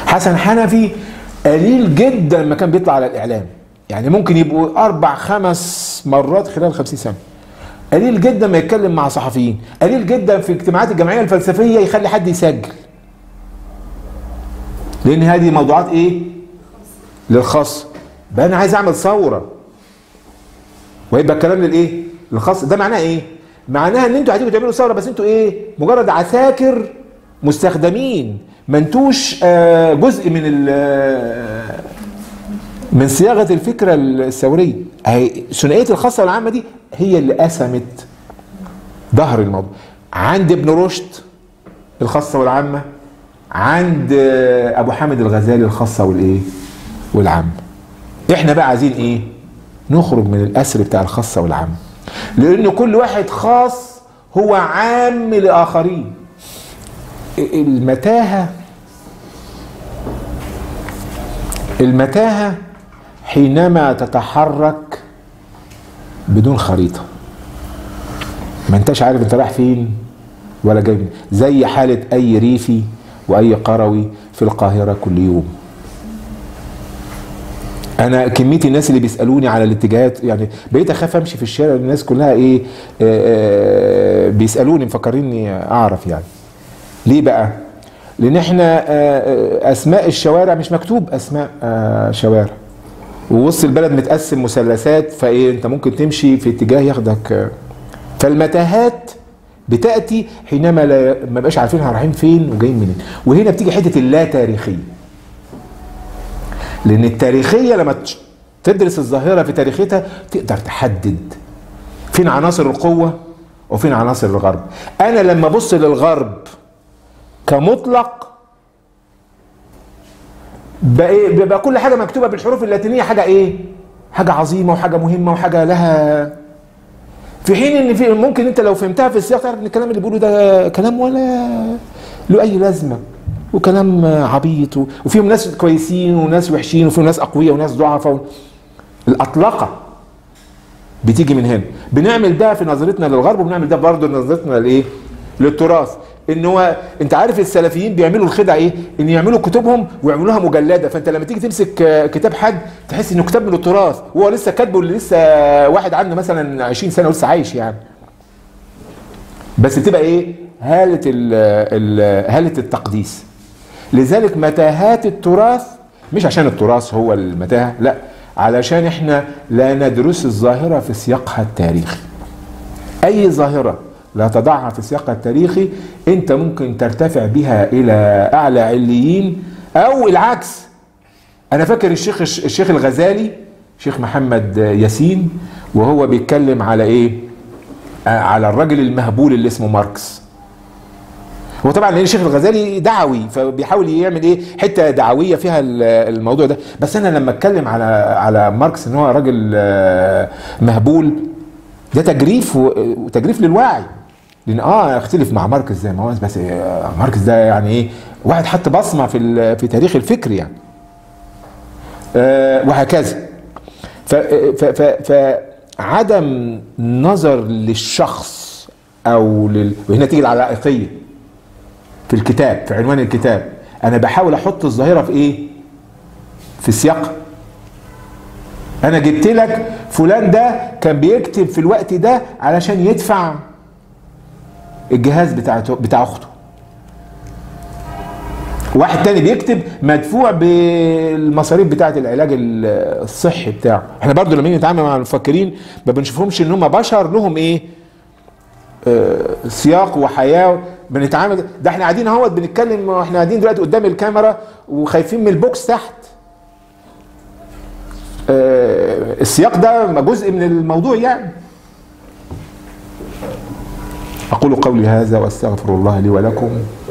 حسن حنفي قليل جدا ما كان بيطلع على الاعلام، يعني ممكن يبقوا اربع خمس مرات خلال خمسين سنه. قليل جدا ما يتكلم مع صحفيين، قليل جدا في اجتماعات الجمعيه الفلسفيه يخلي حد يسجل، لان هذه موضوعات ايه؟ للخاص. بقى انا عايز اعمل ثوره ويبقى الكلام للايه؟ للخاص. ده معناه ايه؟ معناها ان انتوا هتيجوا تعملوا ثوره بس انتوا ايه؟ مجرد عساكر مستخدمين، ما انتوش آه جزء من من صياغه الفكره الثوريه. اهي ثنائيه الخاصه والعامه دي هي اللي قسمت ظهر الموضوع. عند ابن رشد الخاصه والعامه، عند ابو حامد الغزالي الخاصه والايه؟ والعامه. احنا بقى عايزين ايه؟ نخرج من الاسر بتاع الخاصه والعامه، لان كل واحد خاص هو عام لاخرين. المتاهه المتاهه حينما تتحرك بدون خريطه، ما انتش عارف انت رايح فين ولا جاي منين، زي حاله اي ريفي واي قروي في القاهره كل يوم. انا كميه الناس اللي بيسالوني على الاتجاهات، يعني بقيت اخاف امشي في الشارع، الناس كلها ايه آآ آآ بيسالوني مفكريني اعرف. يعني ليه بقى؟ لان احنا اسماء الشوارع مش مكتوب اسماء شوارع، ووسط البلد متقسم مثلثات، فايه انت ممكن تمشي في اتجاه ياخدك. فالمتاهات بتاتي حينما لا ما بقاش عارفين رايحين فين وجايين منين. وهنا بتيجي حته اللا تاريخيه، لان التاريخيه لما تدرس الظاهره في تاريخيتها تقدر تحدد فين عناصر القوه وفين عناصر الغرب. انا لما ابص للغرب كمطلق بقى كل حاجه مكتوبه بالحروف اللاتينيه حاجه ايه؟ حاجه عظيمه وحاجه مهمه وحاجه لها، في حين ان في ممكن انت لو فهمتها في السياق تعرف ان الكلام اللي بيقوله ده كلام ولا له اي لازمه، وكلام عبيط، وفيهم ناس كويسين وناس وحشين، وفيهم ناس اقوياء وناس ضعفاء. الاطلقه بتيجي من هنا. بنعمل ده في نظرتنا للغرب، وبنعمل ده برضه نظرتنا لايه؟ للتراث. ان هو انت عارف السلفيين بيعملوا الخدعه ايه؟ ان يعملوا كتبهم ويعملوها مجلده، فانت لما تيجي تمسك كتاب حد تحس انه كتاب من التراث، وهو لسه كاتبه اللي لسه واحد عنده مثلا عشرين سنه ولسه عايش يعني. بس بتبقى ايه؟ هاله ال هاله التقديس. لذلك متاهات التراث مش عشان التراث هو المتاهه، لا، علشان احنا لا ندرس الظاهره في سياقها التاريخي. اي ظاهره لا تضعها في سياقها التاريخي انت ممكن ترتفع بها الى اعلى عليين، او العكس. انا فاكر الشيخ الشيخ الغزالي، شيخ محمد ياسين، وهو بيتكلم على ايه؟ على الرجل المهبول اللي اسمه ماركس. هو طبعا لان الشيخ الغزالي دعوي، فبيحاول يعمل ايه؟ حته دعويه فيها الموضوع ده. بس انا لما اتكلم على على ماركس ان هو راجل مهبول، ده تجريف وتجريف للوعي. لان اه اختلف مع ماركس زي ما هو، بس ماركس ده يعني ايه؟ واحد حط بصمه في في تاريخ الفكر يعني. آه وهكذا. فعدم نظر للشخص او لل... وهنا تيجي العلائقيه في الكتاب، في عنوان الكتاب. انا بحاول احط الظاهره في ايه؟ في سياقها. انا جبت لك فلان ده كان بيكتب في الوقت ده علشان يدفع الجهاز بتاعته بتاع اخته. واحد تاني بيكتب مدفوع بالمصاريف بتاعه العلاج الصحي بتاعه. احنا برضو لما نيجي نتعامل مع المفكرين ما بنشوفهمش ان هم بشر لهم ايه؟ آه سياق وحياه. بنتعامل ده احنا قاعدين اهوت بنتكلم، واحنا قاعدين دلوقتي قدام الكاميرا وخايفين من البوكس تحت. آه السياق ده جزء من الموضوع يعني. أقول قولي هذا وأستغفر الله لي ولكم.